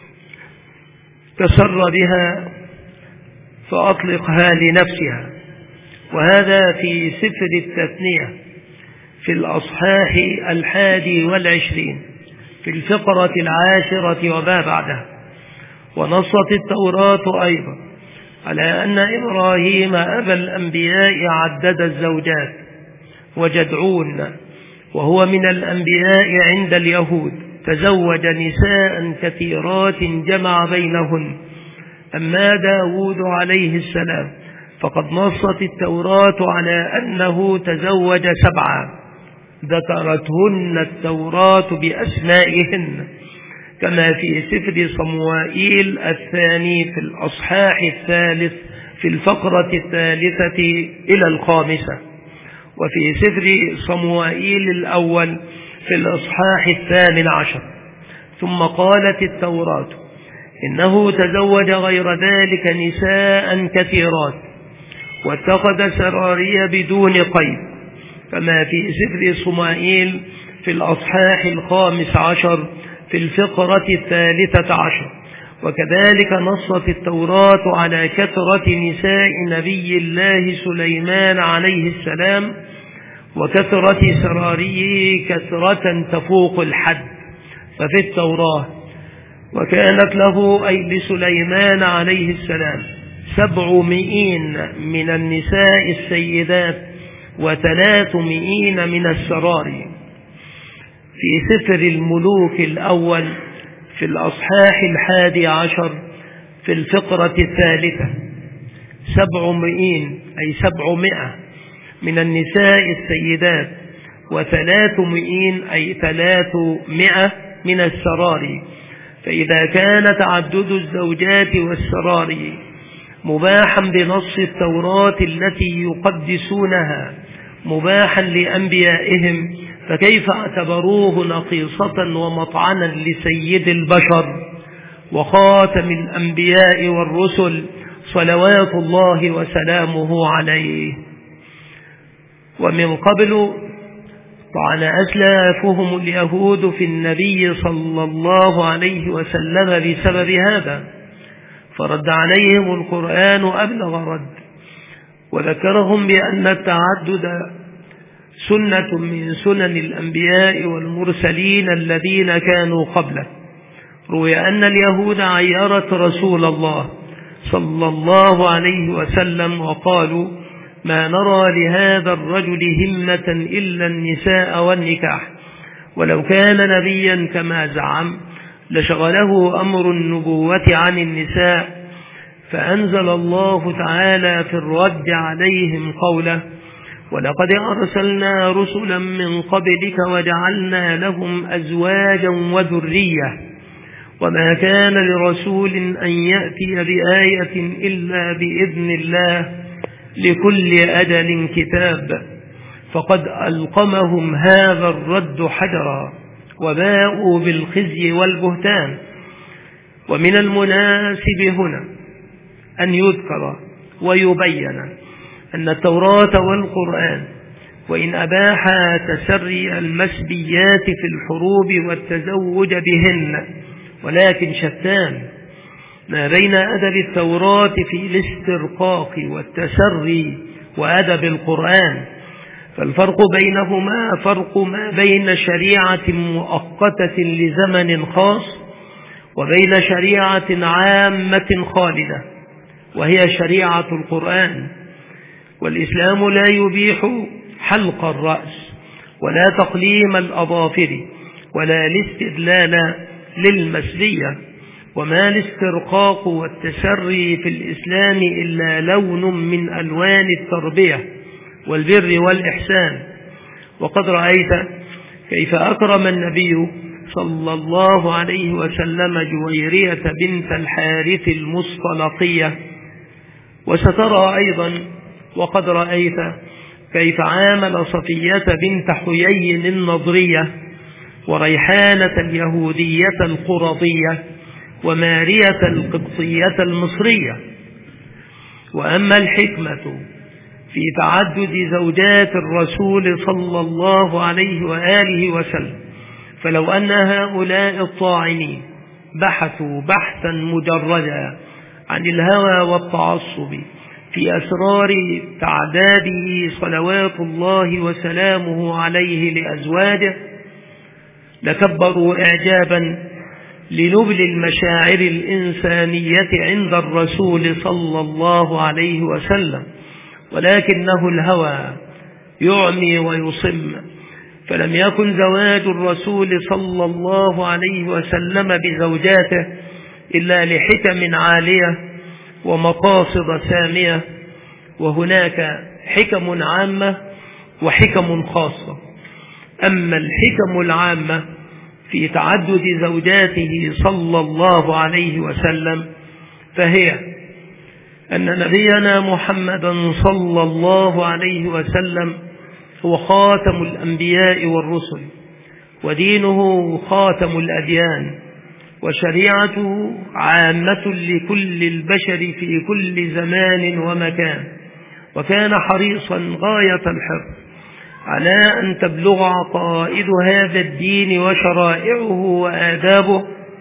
تسر بها فأطلقها لنفسها. وهذا في سفر التثنية في الأصحاح الحادي والعشرين في الفقرة العاشرة وما بعدها. ونصت التوراة أيضا على أن إبراهيم أبا الأنبياء عدد الزوجات، وجدعون وهو من الأنبياء عند اليهود تزوج نساء كثيرات جمع بينهن أما داود عليه السلام فقد نصت التوراة على أنه تزوج سبعة ذكرتهن التوراة بأسمائهن، كما في سفر صموئيل الثاني في الأصحاح الثالث في الفقرة الثالثة إلى الخامسة، وفي سفر صموئيل الأول في الأصحاح الثامن عشر. ثم قالت التوراة إنه تزوج غير ذلك نساء كثيرات واتخذ سراري بدون قيد، كما في سفر صموئيل في الأصحاح الخامس عشر في الفقرة الثالثة عشر. وكذلك نصت التوراة على كثرة نساء نبي الله سليمان عليه السلام وكثرة سراريه كثرة تفوق الحد. ففي التوراة وكانت له أي لسليمان عليه السلام سبعمائين من النساء السيدات وثلاثمائين من السراري. في سفر الملوك الأول في الأصحاح الحادي عشر في الفقرة الثالثة سبعمائين أي سبعمائة من النساء السيدات وثلاثمائين أي ثلاثمائة من السراري. فإذا كان تعدد الزوجات والسراري مباحا بنص التوراة التي يقدسونها مباحا لأنبيائهم، فكيف اعتبروه نقيصة ومطعنا لسيد البشر وخاتم الأنبياء والرسل صلوات الله وسلامه عليه؟ ومن قبل طعن أسلافهم اليهود في النبي صلى الله عليه وسلم بسبب هذا، فرد عليهم القرآن أبلغ رد، وذكرهم بأن التعدد سنة من سنن الأنبياء والمرسلين الذين كانوا قبله. روي أن اليهود عيرت رسول الله صلى الله عليه وسلم وقالوا ما نرى لهذا الرجل همة إلا النساء والنكاح، ولو كان نبيا كما زعم لشغله أمر النبوة عن النساء. فأنزل الله تعالى في الرد عليهم قوله ولقد أرسلنا رسلا من قبلك وجعلنا لهم أزواجا وذرية وما كان لرسول أن يأتي بآية إلا بإذن الله لكل أجل كتاب. فقد ألقمهم هذا الرد حجرا وباءوا بالخزي والبهتان. ومن المناسب هنا أن يذكر ويبين أن التوراة والقرآن وإن أباحا تسري المسبيات في الحروب والتزوج بهن، ولكن شتان ما بين أدب التوراة في الاسترقاق والتسري وأدب القرآن. فالفرق بينهما فرق ما بين شريعة مؤقتة لزمن خاص وبين شريعة عامة خالدة وهي شريعة القرآن. والإسلام لا يبيح حلق الرأس ولا تقليم الأظافر ولا الاستدلال للمسلية، وما الاسترقاق والتسري في الإسلام إلا لون من ألوان التربية والبر والإحسان. وقد رأيت كيف أكرم النبي صلى الله عليه وسلم جويرية بنت الحارث المصطلقية، وسترى أيضا وقد رأيت كيف عامل صفية بنت حيي النضرية وريحانة اليهودية القرضية ومارية القبطية المصرية. وأما الحكمة في تعدد زوجات الرسول صلى الله عليه وآله وسلم فلو أن هؤلاء الطاعنين بحثوا بحثا مجردا عن الهوى والتعصب في أسرار تعداده صلوات الله وسلامه عليه لأزواجه لكبروا إعجابا لنبل المشاعر الإنسانية عند الرسول صلى الله عليه وسلم، ولكنه الهوى يعمي ويصم. فلم يكن زواج الرسول صلى الله عليه وسلم بزوجاته إلا لحكم عالية ومقاصد سامية، وهناك حكم عامة وحكم خاصة. أما الحكم العامة في تعدد زوجاته صلى الله عليه وسلم فهي أن نبينا محمدا صلى الله عليه وسلم هو خاتم الأنبياء والرسل، ودينه خاتم الأديان، وشريعته عامة لكل البشر في كل زمان ومكان، وكان حريصا غاية الحرص على أن تبلغ عقائد هذا الدين وشرائعه وآدابه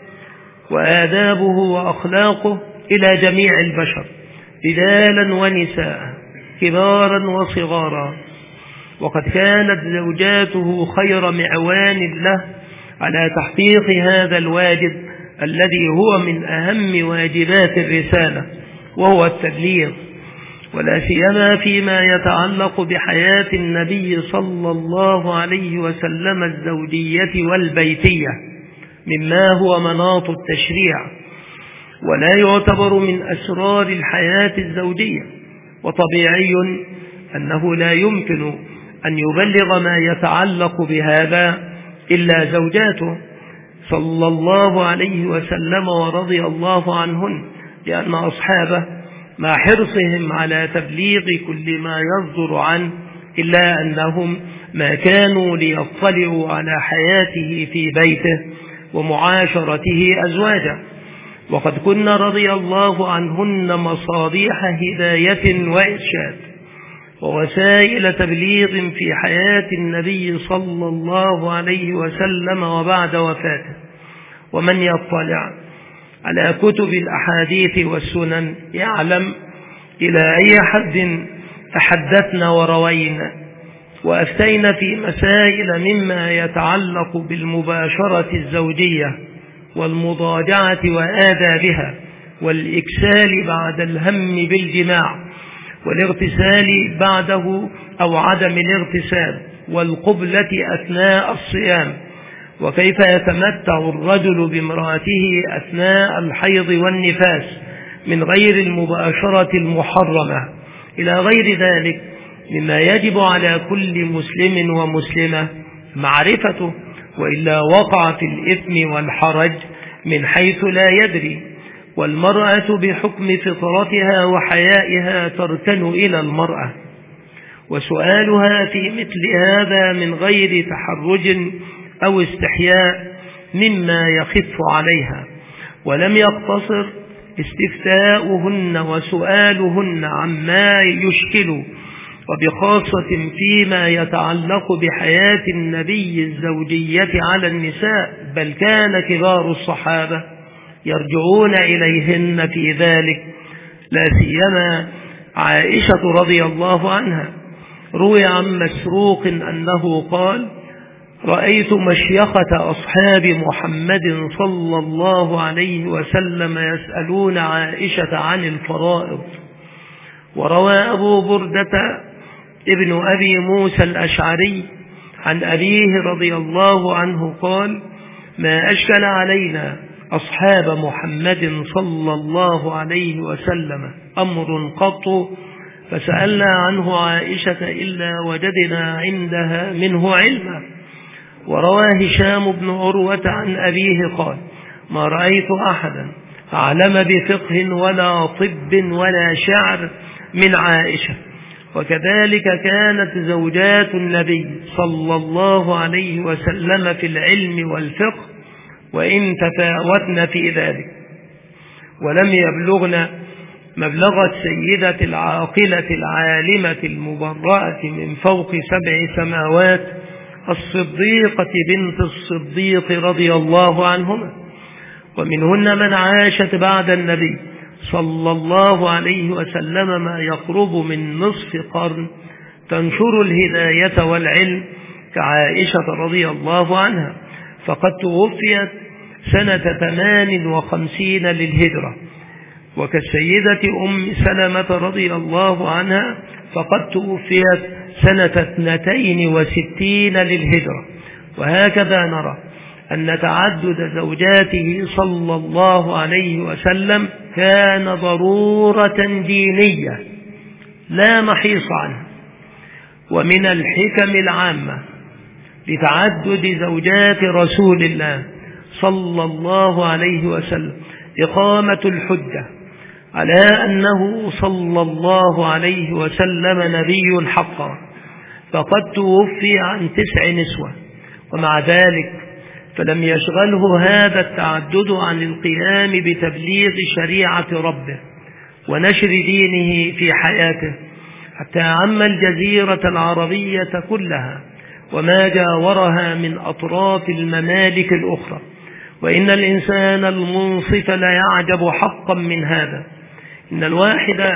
وآدابه وأخلاقه إلى جميع البشر رجالا ونساء كبارا وصغارا. وقد كانت زوجاته خير معوان له على تحقيق هذا الواجب الذي هو من أهم واجبات الرسالة، وهو التبليغ، ولا سيما فيما يتعلق بحياة النبي صلى الله عليه وسلم الزوجية والبيتية، مما هو مناط التشريع ولا يعتبر من أسرار الحياة الزوجية. وطبيعي أنه لا يمكن أن يبلغ ما يتعلق بهذا إلا زوجاته صلى الله عليه وسلم ورضي الله عنهن، لأن أصحابه مع حرصهم على تبليغ كل ما يصدر عنه إلا أنهم ما كانوا ليطلعوا على حياته في بيته ومعاشرته أزواجه، وقد كن رضي الله عنهن مصابيح هداية وإرشاد ووسائل تبليغ في حياة النبي صلى الله عليه وسلم وبعد وفاته. ومن يطلع على كتب الأحاديث والسنن يعلم إلى أي حد تحدثنا وروينا وأفتينا في مسائل مما يتعلق بالمباشرة الزوجية والمضاجعة وآدابها، والإكسال بعد الهم بالجماع، والاغتسال بعده أو عدم الاغتسال، والقبلة أثناء الصيام، وكيف يتمتع الرجل بامرأته أثناء الحيض والنفاس من غير المباشرة المحرمة، إلى غير ذلك مما يجب على كل مسلم ومسلمة معرفته، وإلا وقع في الإثم والحرج من حيث لا يدري. والمرأة بحكم فطرتها وحيائها تركن إلى المرأة، وسؤالها في مثل هذا من غير تحرج أو استحياء مما يخف عليها. ولم يقتصر استفتاؤهن وسؤالهن عما يشكل، وبخاصة فيما يتعلق بحياة النبي الزوجية على النساء، بل كان كبار الصحابة يرجعون إليهن في ذلك، لا سيما عائشة رضي الله عنها. روي عن مسروق أنه قال: رأيت مشيخة أصحاب محمد صلى الله عليه وسلم يسألون عائشة عن الفرائض. وروى أبو بردة ابن أبي موسى الأشعري عن أبيه رضي الله عنه قال: ما أشكل علينا أصحاب محمد صلى الله عليه وسلم أمر قط فسألنا عنه عائشة إلا وجدنا عندها منه علما. وروى هشام بن عروة عن أبيه قال: ما رأيت أحدا أعلم بفقه ولا طب ولا شعر من عائشة. وكذلك كانت زوجات النبي صلى الله عليه وسلم في العلم والفقه، وإن تفاوتن في ذلك ولم يبلغن مبلغ السيدة العاقلة العالمة المبرأة من فوق سبع سماوات الصديقة بنت الصديق رضي الله عنهما. ومنهن من عاشت بعد النبي صلى الله عليه وسلم ما يقرب من نصف قرن تنشر الهداية والعلم كعائشة رضي الله عنها، فقد توفيت سنة ثمان وخمسين للهجرة. وكالسيدة أم سلمة رضي الله عنها فقد توفيت سنة اثنتين وستين للهجرة. وهكذا نرى أن تعدد زوجاته صلى الله عليه وسلم كان ضرورة دينية لا محيص عنها. ومن الحكم العامة لتعدد زوجات رسول الله صلى الله عليه وسلم إقامة الحجة على أنه صلى الله عليه وسلم نبي حقا، فقد توفي عن تسع نسوة، ومع ذلك فلم يشغله هذا التعدد عن القيام بتبليغ شريعة ربه ونشر دينه في حياته، حتى عم الجزيرة العربية كلها وما جاورها من أطراف الممالك الأخرى. وإن الإنسان المنصف لا يعجب حقا من هذا. إن الواحد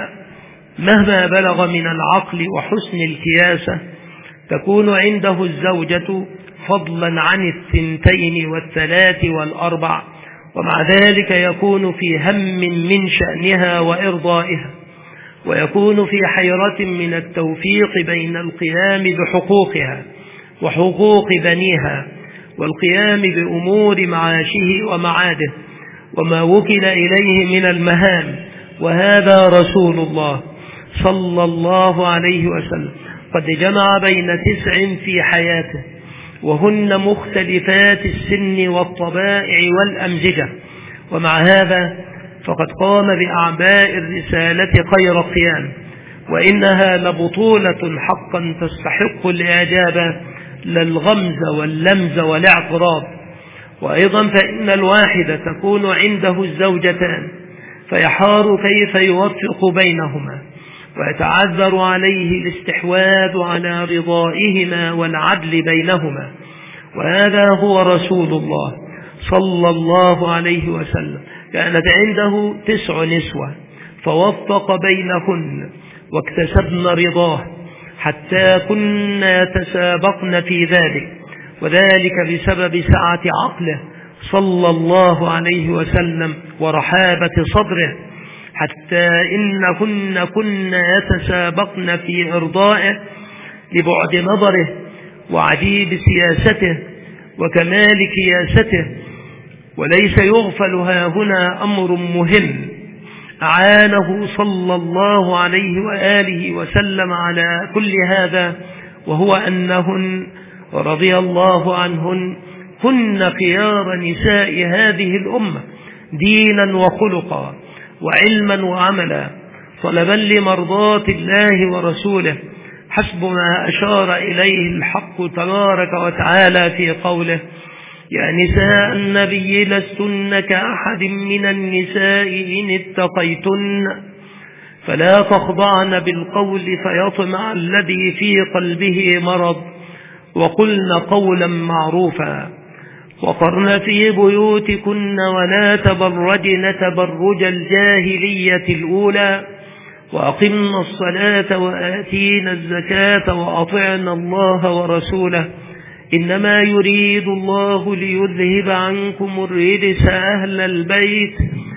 مهما بلغ من العقل وحسن الكياسة تكون عنده الزوجة فضلا عن الثنتين والثلاث والأربع، ومع ذلك يكون في هم من شأنها وإرضائها، ويكون في حيرة من التوفيق بين القيام بحقوقها وحقوق بنيها والقيام بأمور معاشه ومعاده وما وكل إليه من المهام. وهذا رسول الله صلى الله عليه وسلم قد جمع بين تسع في حياته، وهن مختلفات السن والطبائع والأمزجة، ومع هذا فقد قام بأعباء الرسالة خير قيام، وإنها لبطولة حقا تستحق الإعجاب لا الغمز واللمز والاعتراض. وأيضا فإن الواحد تكون عنده الزوجتان فيحار كيف يوفق بينهما، ويتعذر عليه الاستحواذ على رضائهما والعدل بينهما. وهذا هو رسول الله صلى الله عليه وسلم، كانت عنده تسع نسوة فوفق بينهن واكتسبن رضاه حتى كنا يتسابقن في ذلك، وذلك بسبب سعة عقله صلى الله عليه وسلم ورحابة صدره، حتى إنهن كنا يتسابقن في إرضائه لبعد نظره وعجيب سياسته وكمال كياسته. وليس يغفل هاهنا أمر مهم أعانه صلى الله عليه وآله وسلم على كل هذا، وهو أنهن رضي الله عنهن كن خيار نساء هذه الأمة دينا وخلقا وعلما وعملا، طلبا لمرضات الله ورسوله، حسب ما أشار إليه الحق تبارك وتعالى في قوله: يا نساء النبي لستن كأحد من النساء إن اتقيتن فلا تخضعن بالقول فيطمع الذي في قلبه مرض وقلن قولا معروفا وقرن في بيوتكن ولا تبرجن تبرج الجاهلية الأولى وأقمنا الصلاة وآتينا الزكاة وأطعنا الله ورسوله إنما يريد الله ليذهب عنكم الرجس أهل البيت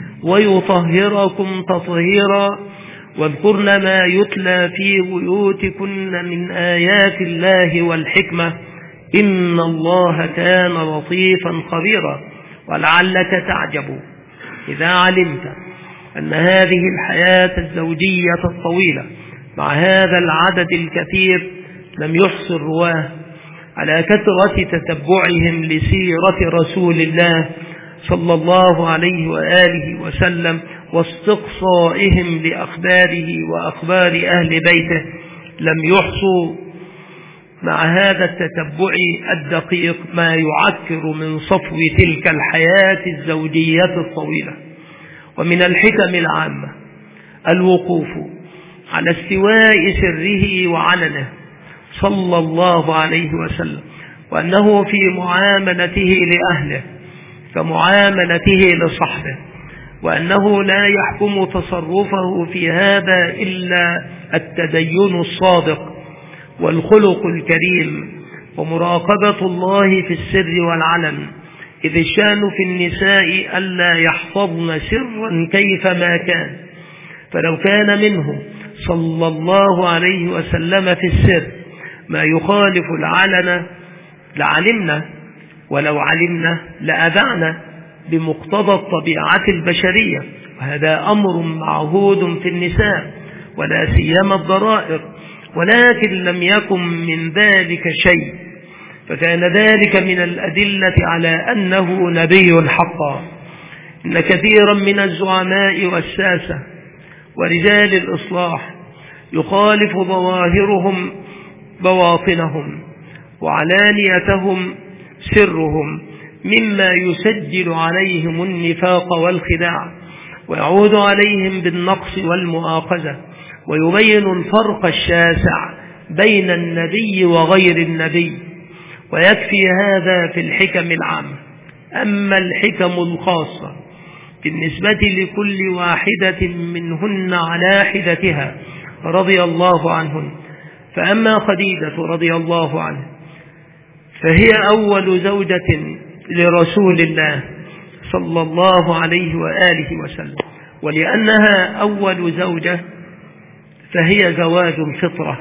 ويطهركم تطهيرا واذكرن ما يتلى في بيوتكن من آيات الله والحكمة إن الله كان لطيفا خبيرا. ولعلك تعجب إذا علمت أن هذه الحياة الزوجية الطويلة مع هذا العدد الكثير لم يحصي الرواه على كثرة تتبعهم لسيرة رسول الله صلى الله عليه وآله وسلم واستقصائهم لأخباره وأخبار أهل بيته، لم يحصوا مع هذا التتبع الدقيق ما يعكر من صفو تلك الحياة الزوجية الطويلة. ومن الحكم العامة الوقوف على استواء سره وعلنه صلى الله عليه وسلم، وأنه في معاملته لأهله كمعاملته لصحبه، وأنه لا يحكم تصرفه في هذا إلا التدين الصادق والخلق الكريم ومراقبة الله في السر والعلن، إذ الشأن في النساء ألا يحفظن سرا كيفما كان، فلو كان منه صلى الله عليه وسلم في السر ما يخالف العلن لعلمنا، ولو علمنا لأذعنا بمقتضى الطبيعة البشرية وهذا أمر معهود في النساء ولا سيما الضرائر، ولكن لم يكن من ذلك شيء، فكان ذلك من الأدلة على أنه نبي حقا. إن كثيرا من الزعماء والساسة ورجال الإصلاح يخالف ظواهرهم بواطنهم وعلانيتهم سرهم، مما يسجل عليهم النفاق والخداع ويعود عليهم بالنقص والمؤاخذة، ويبين الفرق الشاسع بين النبي وغير النبي. ويكفي هذا في الحكم العامة. أما الحكم الخاصة بالنسبة لكل واحدة منهن على حدتها رضي الله عنهن، فأما خديجة رضي الله عنها فهي أول زوجة لرسول الله صلى الله عليه وآله وسلم، ولأنها أول زوجة فهي زواج فطرة.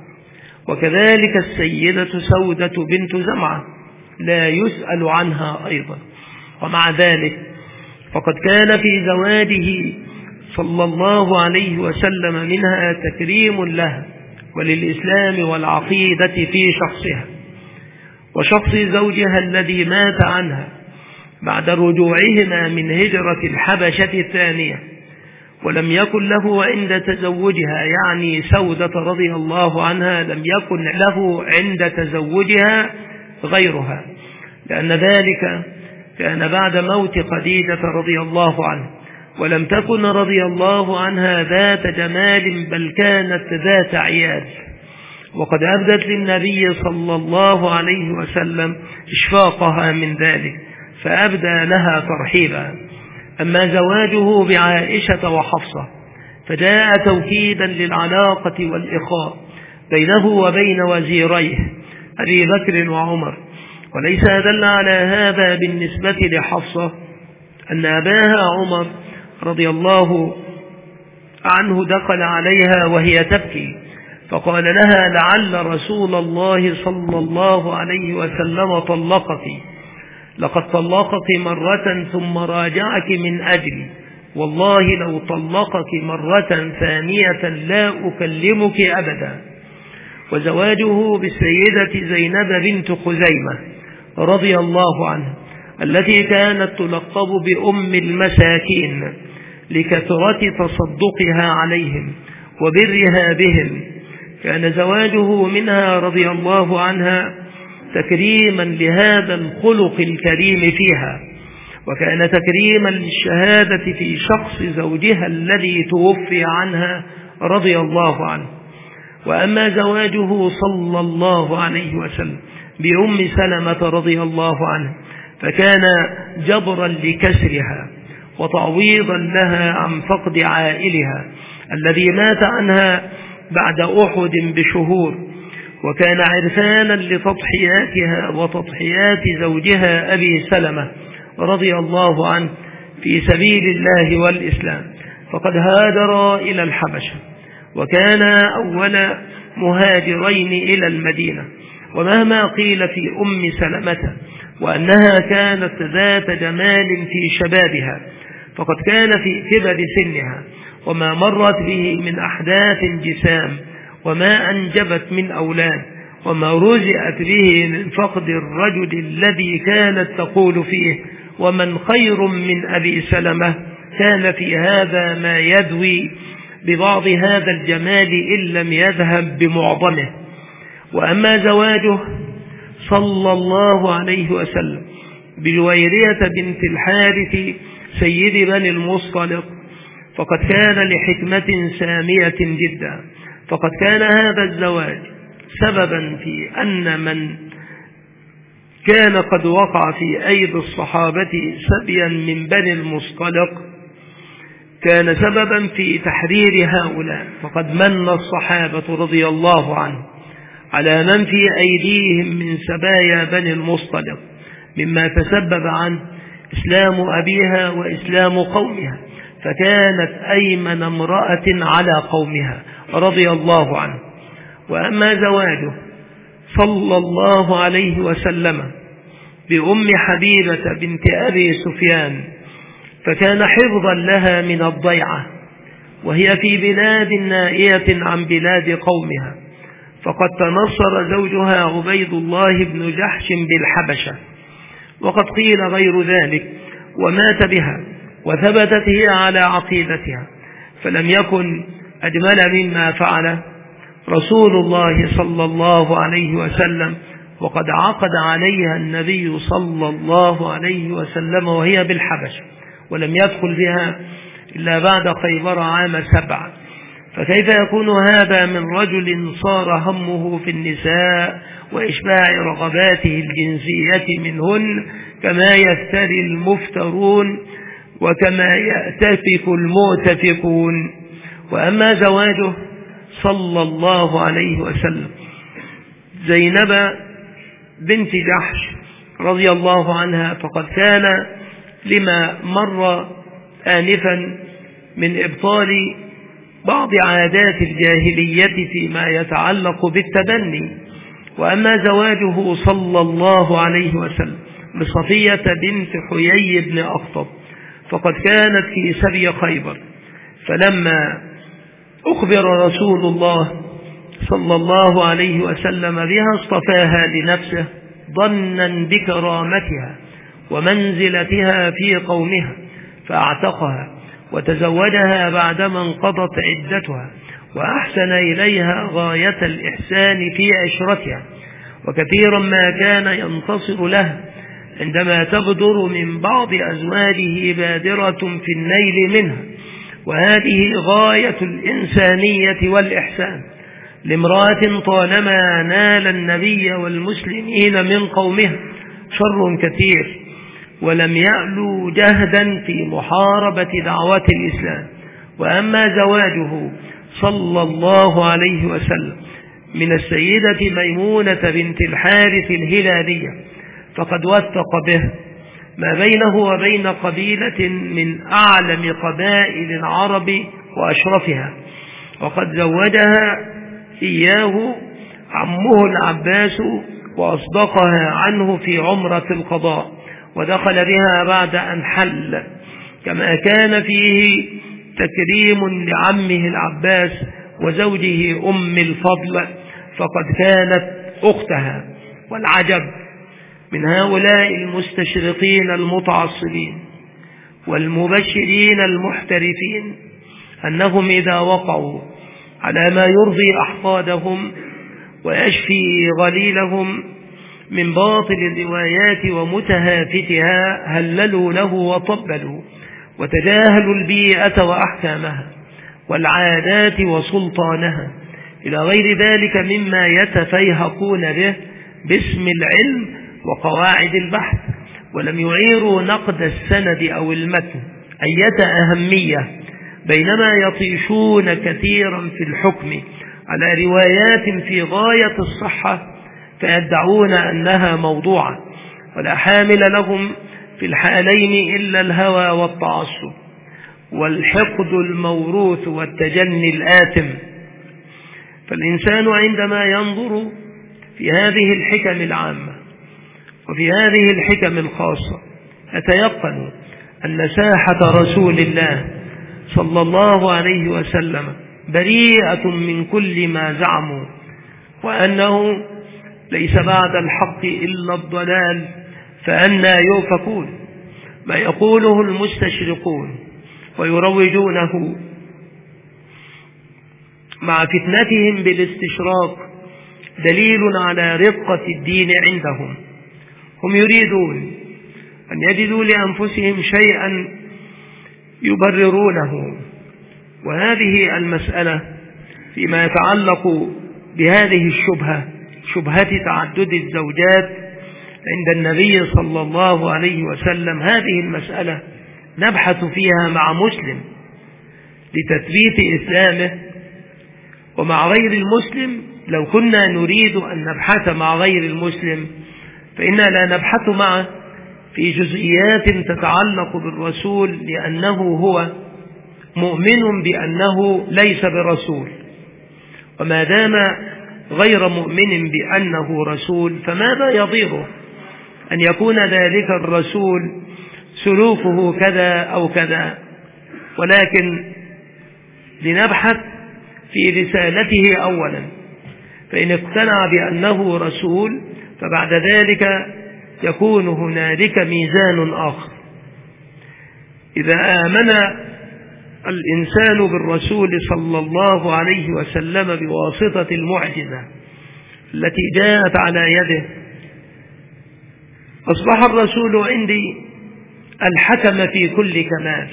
وكذلك السيدة سودة بنت زمعة لا يسأل عنها أيضا. ومع ذلك فقد كان في زواجه صلى الله عليه وسلم منها تكريم لها وللإسلام والعقيدة في شخصها وشخص زوجها الذي مات عنها بعد رجوعهما من هجرة الحبشة الثانية، ولم يكن له عند تزوجها، يعني سودة رضي الله عنها لم يكن له عند تزوجها غيرها، لأن ذلك كان بعد موت خديجة رضي الله عنها، ولم تكن رضي الله عنها ذات جمال بل كانت ذات عيال، وقد أبدت للنبي صلى الله عليه وسلم إشفاقها من ذلك فأبدى لها ترحيبا. أما زواجه بعائشة وحفصة فجاء توكيدا للعلاقة والإخاء بينه وبين وزيريه أبي بكر وعمر، وليس دل على هذا بالنسبة لحفصة أن أباها عمر رضي الله عنه دخل عليها وهي تبكي فقال لها لعل رسول الله صلى الله عليه وسلم طلقك، لقد طلقك مرة ثم راجعك من أجلي، والله لو طلقك مرة ثانية لا أكلمك أبدا. وزواجه بالسيدة زينب بنت خزيمة رضي الله عنها التي كانت تلقب بأم المساكين لكثرة تصدقها عليهم وبرها بهم، كان زواجه منها رضي الله عنها تكريما لهذا الخلق الكريم فيها، وكان تكريما للشهادة في شخص زوجها الذي توفي عنها رضي الله عنه. وأما زواجه صلى الله عليه وسلم بأم سلمة رضي الله عنه فكان جبرا لكسرها وتعويضا لها عن فقد عائلها الذي مات عنها بعد أحد بشهور، وكان عرفانا لتضحياتها وتضحيات زوجها أبي سلمة رضي الله عنه في سبيل الله والإسلام، فقد هاجر إلى الحبشة وكان أول مهاجرين إلى المدينة. ومهما قيل في أم سلمة وأنها كانت ذات جمال في شبابها فقد كان في كبر سنها وما مرت به من أحداث جسام وما أنجبت من أولاد وما رزئت به من فقد الرجل الذي كانت تقول فيه ومن خير من أبي سلمة، كان في هذا ما يدوي ببعض هذا الجمال إن لم يذهب بمعظمه. وأما زواجه صلى الله عليه وسلم بجويرية بنت الحارث سيد بني المصطلق فقد كان لحكمة سامية جدا، فقد كان هذا الزواج سببا في أن من كان قد وقع في أيدي الصحابة سبيا من بني المصطلق كان سببا في تحرير هؤلاء، فقد من الصحابة رضي الله عنهم على من في أيديهم من سبايا بني المصطلق مما تسبب عنه إسلام أبيها وإسلام قومها، فكانت أيمن امرأة على قومها رضي الله عنه. وأما زواجه صلى الله عليه وسلم بأم حبيبة بنت أبي سفيان فكان حفظا لها من الضيعة، وهي في بلاد نائية عن بلاد قومها. فقد تنصر زوجها عبيد الله بن جحش بالحبشة، وقد قيل غير ذلك، ومات بها، وثبتت هي على عقيدتها. فلم يكن أجمل مما فعل رسول الله صلى الله عليه وسلم، وقد عقد عليها النبي صلى الله عليه وسلم وهي بالحبشة، ولم يدخل بها إلا بعد خيبر عام سبع. فكيف يكون هذا من رجل صار همه في النساء وإشباع رغباته الجنسية منهن كما يفتري المفترون وكما يأتفك المؤتفكون؟ وأما زواجه صلى الله عليه وسلم زينب بنت جحش رضي الله عنها، فقد كان لما مر آنفا من إبطال بعض عادات الجاهلية فيما يتعلق بالتبني. وأما زواجه صلى الله عليه وسلم بصفية بنت حيي بن أخطب، فقد كانت في سبي خيبر، فلما أخبر رسول الله صلى الله عليه وسلم بها اصطفاها لنفسه ظنا بكرامتها ومنزلتها في قومها، فاعتقها وتزوجها بعدما انقضت عدتها، وأحسن إليها غاية الإحسان في عشرتها. وكثيرا ما كان ينتصر له عندما تبدر من بعض أزواجه بادرة في النيل منها، وهذه غاية الإنسانية والإحسان لامرأة طالما نال النبي والمسلمين من قومها شر كثير، ولم يألوا جهدا في محاربة دعوة الإسلام. وأما زواجه صلى الله عليه وسلم من السيدة ميمونة بنت الحارث الهلالية، فقد وثق به ما بينه وبين قبيلة من أعلم قبائل العرب وأشرفها، وقد زوجها إياه عمه العباس وأصدقها عنه في عمرة القضاء، ودخل بها بعد أن حل، كما كان فيه تكريم لعمه العباس وزوجه أم الفضل، فقد كانت أختها. والعجب من هؤلاء المستشرقين المتعصبين والمبشرين المحترفين أنهم إذا وقعوا على ما يرضي أحفادهم ويشفي غليلهم من باطل الروايات ومتهافتها هللوا له وطبلوا، وتجاهلوا البيئة وأحكامها والعادات وسلطانها إلى غير ذلك مما يتفيهقون به باسم العلم وقواعد البحث، ولم يعيروا نقد السند أو المتن أية أهمية، بينما يطيشون كثيرا في الحكم على روايات في غاية الصحة فيدعون أنها موضوعة، ولا حامل لهم في الحالين إلا الهوى والتعصب والحقد الموروث والتجني الآثم. فالإنسان عندما ينظر في هذه الحكم العامة وفي هذه الحكم الخاصة يتيقن أن ساحة رسول الله صلى الله عليه وسلم بريئة من كل ما زعموا، وأنه ليس بعد الحق إلا الضلال، فأنى يؤفكون. ما يقوله المستشرقون ويروجونه مع فتنتهم بالاستشراق دليل على رقة الدين عندهم. هم يريدون أن يجدوا لأنفسهم شيئا يبررونه، وهذه المسألة فيما يتعلق بهذه الشبهة، شبهة تعدد الزوجات عند النبي صلى الله عليه وسلم، هذه المسألة نبحث فيها مع مسلم لتثبيت إسلامه، ومع غير المسلم لو كنا نريد أن نبحث مع غير المسلم فإننا لا نبحث معه في جزئيات تتعلق بالرسول، لأنه هو مؤمن بأنه ليس برسول، وما دام غير مؤمن بأنه رسول فماذا يضيره أن يكون ذلك الرسول سلوكه كذا أو كذا، ولكن لنبحث في رسالته أولا، فإن اقتنع بأنه رسول فبعد ذلك يكون هنالك ميزان آخر. إذا آمن الإنسان بالرسول صلى الله عليه وسلم بواسطة المعجزة التي جاءت على يده، أصبح الرسول عندي الحكم في كل كمال،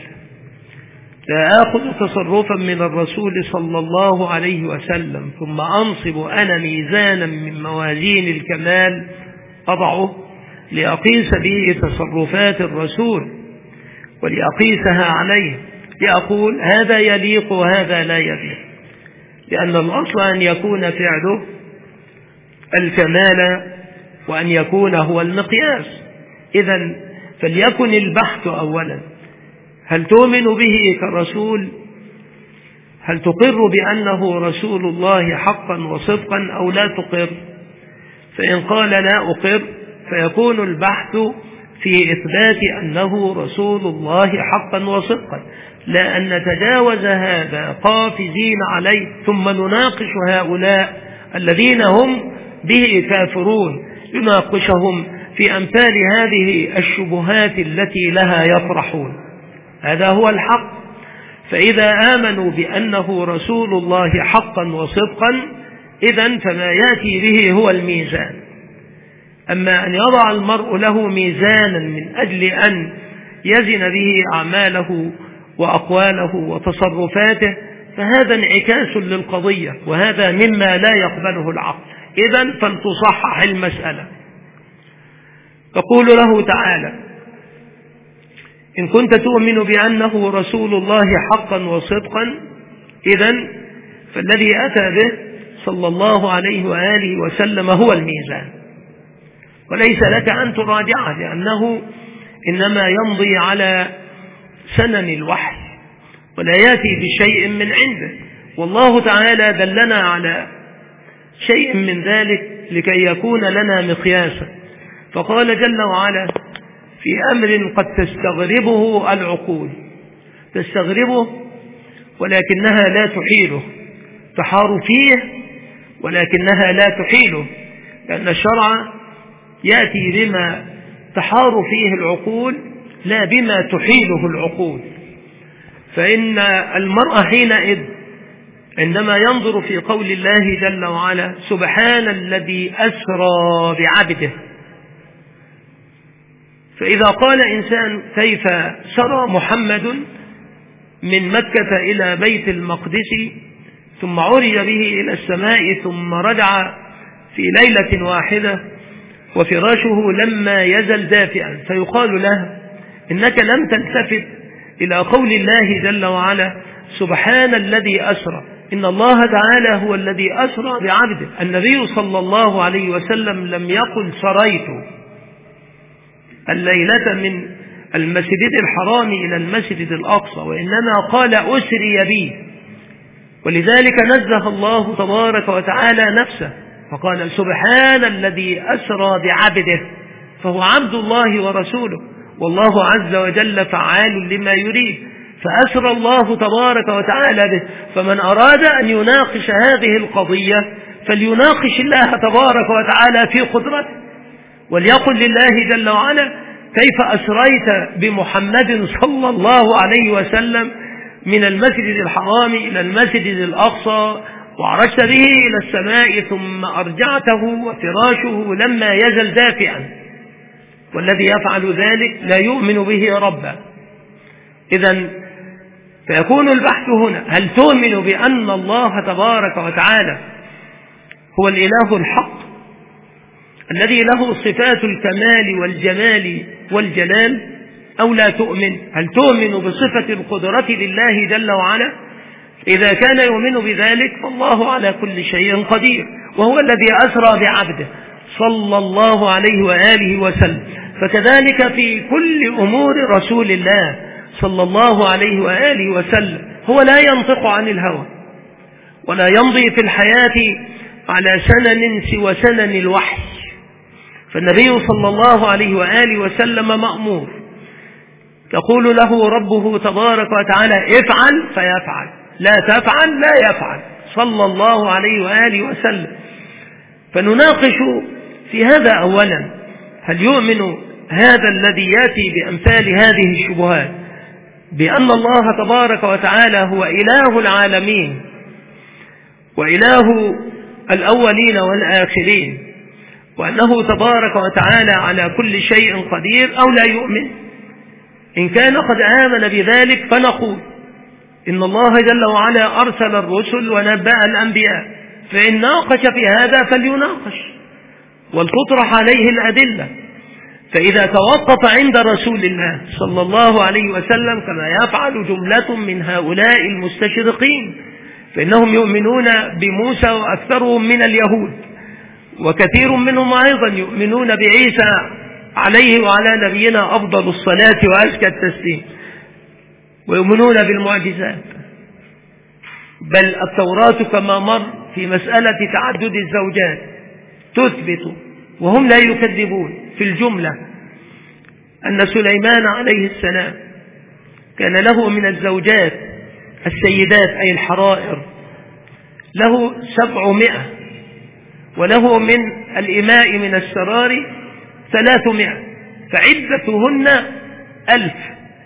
لا آخذ تصرفا من الرسول صلى الله عليه وسلم ثم أنصب أنا ميزانا من موازين الكمال أضعه لأقيس به تصرفات الرسول ولأقيسها عليه، لأقول هذا يليق وهذا لا يليق، لأن الأصل أن يكون فعله الكمال وأن يكون هو المقياس. إذن فليكن البحث أولا، هل تؤمن به كرسول؟ هل تقر بأنه رسول الله حقا وصدقا أو لا تقر؟ فإن قال لا أقر فيكون البحث في إثبات أنه رسول الله حقا وصدقا، لا أن نتجاوز هذا قافزين عليه ثم نناقش هؤلاء الذين هم به كافرون، نناقشهم في أمثال هذه الشبهات التي لها يطرحون. هذا هو الحق. فإذا آمنوا بأنه رسول الله حقا وصدقا إذن فما يأتي به هو الميزان. أما أن يضع المرء له ميزانا من أجل أن يزن به أعماله وأقواله وتصرفاته فهذا انعكاس للقضية، وهذا مما لا يقبله العقل. إذن فلتصحح المسألة. يقول له تعالى: إن كنت تؤمن بأنه رسول الله حقا وصدقا إذن فالذي أتى به صلى الله عليه وآله وسلم هو الميزان، وليس لك أن تراجعه، لأنه إنما يمضي على سنن الوحي ولا يأتي بشيء من عنده. والله تعالى دلنا على شيء من ذلك لكي يكون لنا مقياسا، فقال جل وعلا في أمر قد تستغربه العقول، تستغربه ولكنها لا تحيله، تحار فيه ولكنها لا تحيله، لأن الشرع يأتي بما تحار فيه العقول لا بما تحيله العقول. فإن المرء حينئذ عندما ينظر في قول الله جل وعلا: سبحان الذي أسرى بعبده، فإذا قال إنسان كيف سرى محمد من مكة إلى بيت المقدس ثم عرج به إلى السماء ثم رجع في ليلة واحدة وفراشه لما يزل دافئا، فيقال له: إنك لم تلتفت إلى قول الله جل وعلا: سبحان الذي أسرى. إن الله تعالى هو الذي أسرى بعبده. النبي صلى الله عليه وسلم لم يقل سريت الليلة من المسجد الحرام إلى المسجد الأقصى، وإنما قال أسري بي، ولذلك نزه الله تبارك وتعالى نفسه فقال: سبحان الذي أسرى بعبده، فهو عبد الله ورسوله، والله عز وجل فعال لما يريد، فأسرى الله تبارك وتعالى به. فمن أراد أن يناقش هذه القضية فليناقش الله تبارك وتعالى في قدرته، وليقل لله جل وعلا: كيف أسريت بمحمد صلى الله عليه وسلم من المسجد الحرام إلى المسجد الأقصى وعرجت به إلى السماء ثم أرجعته وفراشه لما يزل دافئا، والذي يفعل ذلك لا يؤمن به ربا. إذن فيكون البحث هنا: هل تؤمن بأن الله تبارك وتعالى هو الإله الحق الذي له صفات الكمال والجمال والجلال، أو لا تؤمن؟ هل تؤمن بصفة القدرة لله جل وعلا؟ إذا كان يؤمن بذلك فالله على كل شيء قدير، وهو الذي أسرى بعبده صلى الله عليه وآله وسلم. فكذلك في كل أمور رسول الله صلى الله عليه وآله وسلم، هو لا ينطق عن الهوى ولا يمضي في الحياة على سنن سوى سنن الوحي. فالنبي صلى الله عليه وآله وسلم مأمور يقول له ربه تبارك وتعالى افعل فيفعل، لا تفعل لا يفعل، صلى الله عليه وآله وسلم. فنناقش في هذا أولا، هل يؤمن هذا الذي يأتي بأمثال هذه الشبهات بأن الله تبارك وتعالى هو إله العالمين وإله الأولين والآخرين، وأنه تبارك وتعالى على كل شيء قدير، أو لا يؤمن؟ إن كان قد آمن بذلك فنقول إن الله جل وعلا أرسل الرسل ونبأ الأنبياء، فإن ناقش في هذا فليناقش ولتطرح عليه الأدلة. فإذا توقف عند رسول الله صلى الله عليه وسلم كما يفعل جملة من هؤلاء المستشرقين، فإنهم يؤمنون بموسى وأكثرهم من اليهود، وكثير منهم أيضا يؤمنون بعيسى عليه وعلى نبينا أفضل الصلاة وأزكى التسليم، ويؤمنون بالمعجزات. بل التوراة كما مر في مسألة تعدد الزوجات تثبت وهم لا يكذبون في الجملة أن سليمان عليه السلام كان له من الزوجات السيدات أي الحرائر له سبعمائة، وله من الإماء من السرار ثلاثمائة، فعدتهن ألف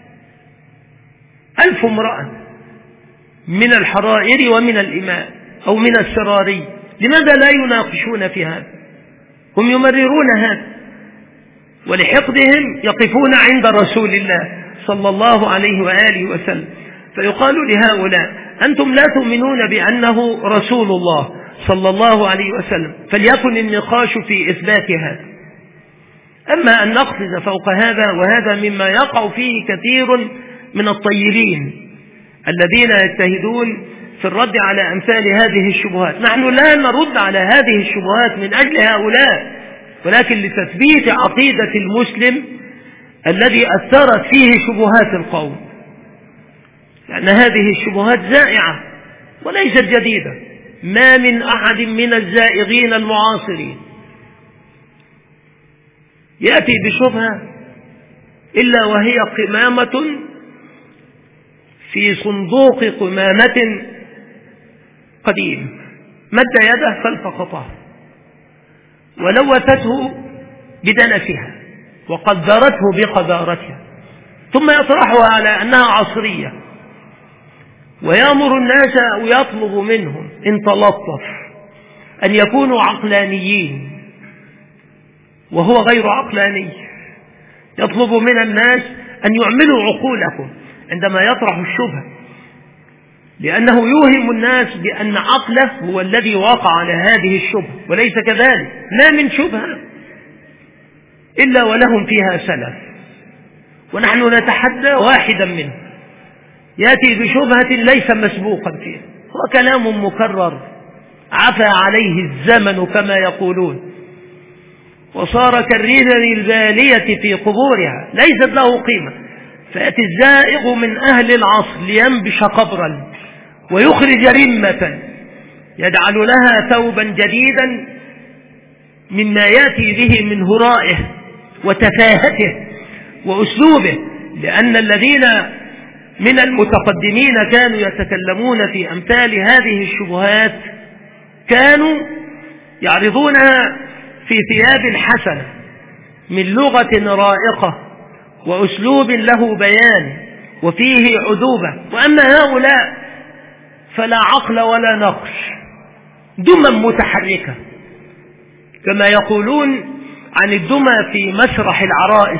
ألف امرأة من الحرائر ومن الإماء أو من السراري. لماذا لا يناقشون في هذا؟ هم يمررون هذا، ولحقدهم يقفون عند رسول الله صلى الله عليه وآله وسلم، فيقال لهؤلاء أنتم لا تؤمنون بأنه رسول الله صلى الله عليه وسلم، فليكن النقاش في إثبات هذا. أما أن نقفز فوق هذا، وهذا مما يقع فيه كثير من الطيبين الذين يجتهدون في الرد على أمثال هذه الشبهات. نحن لا نرد على هذه الشبهات من أجل هؤلاء، ولكن لتثبيت عقيدة المسلم الذي أثرت فيه شبهات القوم، لأن هذه الشبهات زائعة وليست جديدة. ما من أحد من الزائغين المعاصرين يأتي بشبهة إلا وهي قمامة في صندوق قمامة قديم، مد يده فالتقطها ولوثته بدنسها وقدرته بقدارتها، ثم يطرحها على أنها عصرية، ويأمر الناس ويطلب منهم إن تلطف أن يكونوا عقلانيين، وهو غير عقلاني. يطلب من الناس أن يعملوا عقولكم عندما يطرح الشبهة، لأنه يوهم الناس بأن عقله هو الذي وقع على هذه الشبهة، وليس كذلك. ما من شبهة إلا ولهم فيها سلف، ونحن نتحدى واحدا منهم يأتي بشبهة ليس مسبوقا فيها، هو كلام مكرر عفى عليه الزمن كما يقولون، وصار كالرذل البالية في قبورها ليست له قيمة. فيأتي الزائغ من أهل العصر لينبش قبرا ويخرج رمة يجعل لها ثوبا جديدا مما يأتي به من هرائه وتفاهته وأسلوبه، لأن الذين من المتقدمين كانوا يتكلمون في أمثال هذه الشبهات كانوا يعرضونها في ثياب حسنة من لغة رائقة وأسلوب له بيان وفيه عذوبة. وأما هؤلاء فلا عقل ولا نقش، دمى متحركة كما يقولون عن الدمى في مسرح العرائس،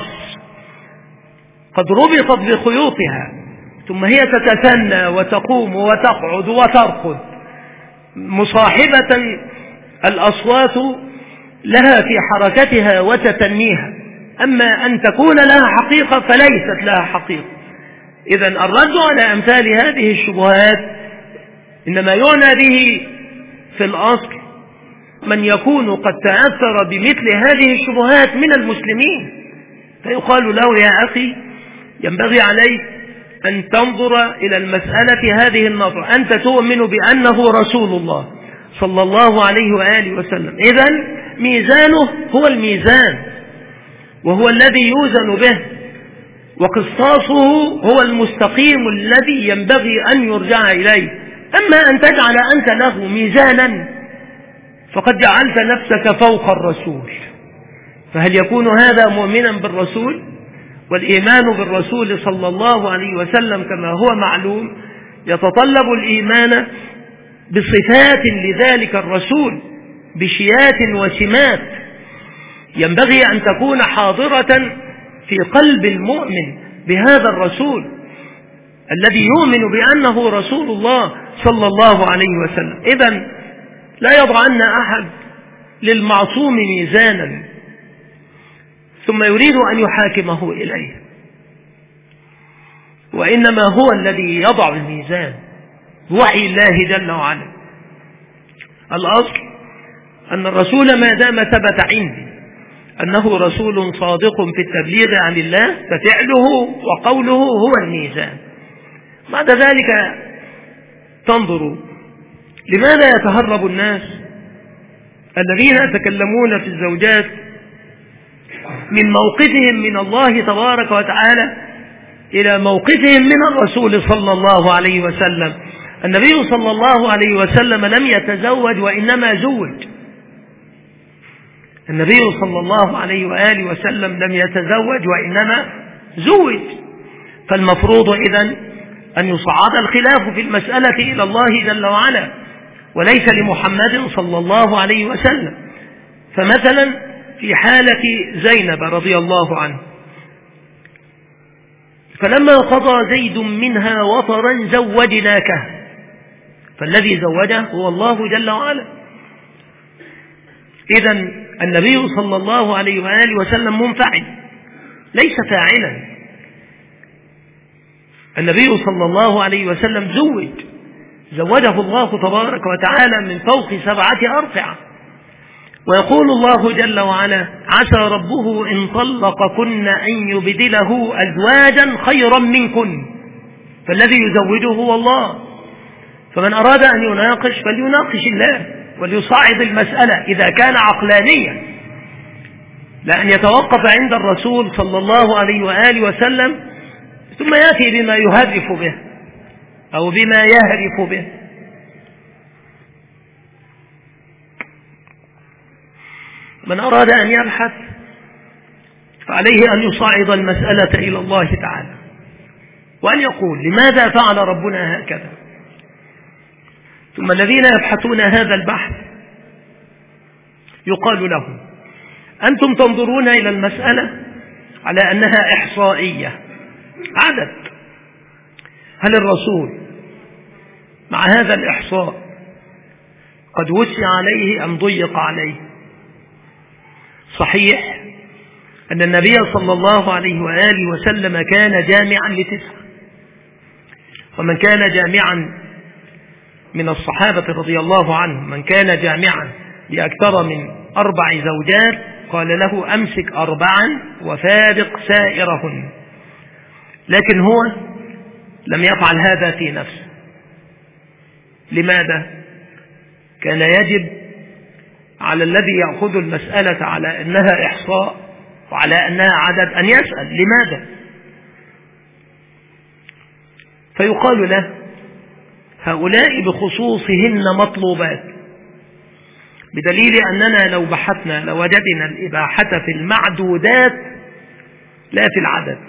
قد ربطت بخيوطها ثم هي تتثنى وتقوم وتقعد وترقد، مصاحبة الأصوات لها في حركتها وتتنيها. أما أن تكون لها حقيقة فليست لها حقيقة. إذن الرد على أمثال هذه الشبهات إنما يعنى به في الأصل من يكون قد تأثر بمثل هذه الشبهات من المسلمين، فيقال له يا أخي ينبغي عليك أن تنظر إلى المسألة هذه النظرة، أنت تؤمن بأنه رسول الله صلى الله عليه وآله وسلم، إذن ميزانه هو الميزان وهو الذي يوزن به، وقسطاسه هو المستقيم الذي ينبغي أن يرجع إليه. أما أن تجعل أنت له ميزانا فقد جعلت نفسك فوق الرسول. فهل يكون هذا مؤمنا بالرسول؟ والإيمان بالرسول صلى الله عليه وسلم كما هو معلوم يتطلب الإيمان بصفات لذلك الرسول، بشيات وسمات ينبغي أن تكون حاضرة في قلب المؤمن بهذا الرسول الذي يؤمن بأنه رسول الله صلى الله عليه وسلم. إذن لا يضعن أحد للمعصوم ميزانا ثم يريد أن يحاكمه إليه، وإنما هو الذي يضع الميزان بوحي الله جل وعلا. الأصل أن الرسول ما دام ثبت عندي أنه رسول صادق في التبليغ عن الله ففعله وقوله هو الميزان. بعد ذلك تنظروا لماذا يتهرب الناس الذين يتكلمون في الزوجات من موقفهم من الله تبارك وتعالى إلى موقفهم من الرسول صلى الله عليه وسلم. النبي صلى الله عليه وسلم لم يتزوج وإنما زوج. النبي صلى الله عليه وآله وسلم لم يتزوج وإنما زوج. فالمفروض إذن أن يصعد الخلاف في المسألة إلى الله جل وعلا وليس لمحمد صلى الله عليه وسلم. فمثلا في حالة زينب رضي الله عنه، فلما قضى زيد منها وطرا زوجناكه، فالذي زوجه هو الله جل وعلا. إذن النبي صلى الله عليه وآله وسلم منفعل ليس فاعلا. النبي صلى الله عليه وسلم زوج، زوجه الله تبارك وتعالى من فوق سبعة أرفعة. ويقول الله جل وعلا: عسى ربه إن طلقكن أن يبدله أزواجا خيرا منكن. فالذي يزوجه هو الله. فمن أراد أن يناقش فليناقش الله وليصعد المسألة إذا كان عقلانيا، لأن يتوقف عند الرسول صلى الله عليه وآله وسلم ثم يأتي بما يهرف به أو بما يهرف به. من أراد أن يبحث فعليه أن يصعد المسألة إلى الله تعالى وأن يقول: لماذا فعل ربنا هكذا؟ ثم الذين يبحثون هذا البحث يقال لهم: أنتم تنظرون إلى المسألة على أنها إحصائية، عدد. هل الرسول مع هذا الإحصاء قد وسع عليه أم ضيق عليه؟ صحيح أن النبي صلى الله عليه وآله وسلم كان جامعا لتسعة، ومن كان جامعا من الصحابة رضي الله عنهم من كان جامعا لأكثر من أربع زوجات قال له: أمسك أربعا وفارق سائرهن. لكن هو لم يفعل هذا في نفسه. لماذا؟ كان يجب على الذي يأخذ المسألة على أنها إحصاء وعلى أنها عدد أن يسأل: لماذا؟ فيقال له: هؤلاء بخصوصهن مطلوبات، بدليل أننا لو بحثنا لوجدنا الإباحة في المعدودات لا في العدد.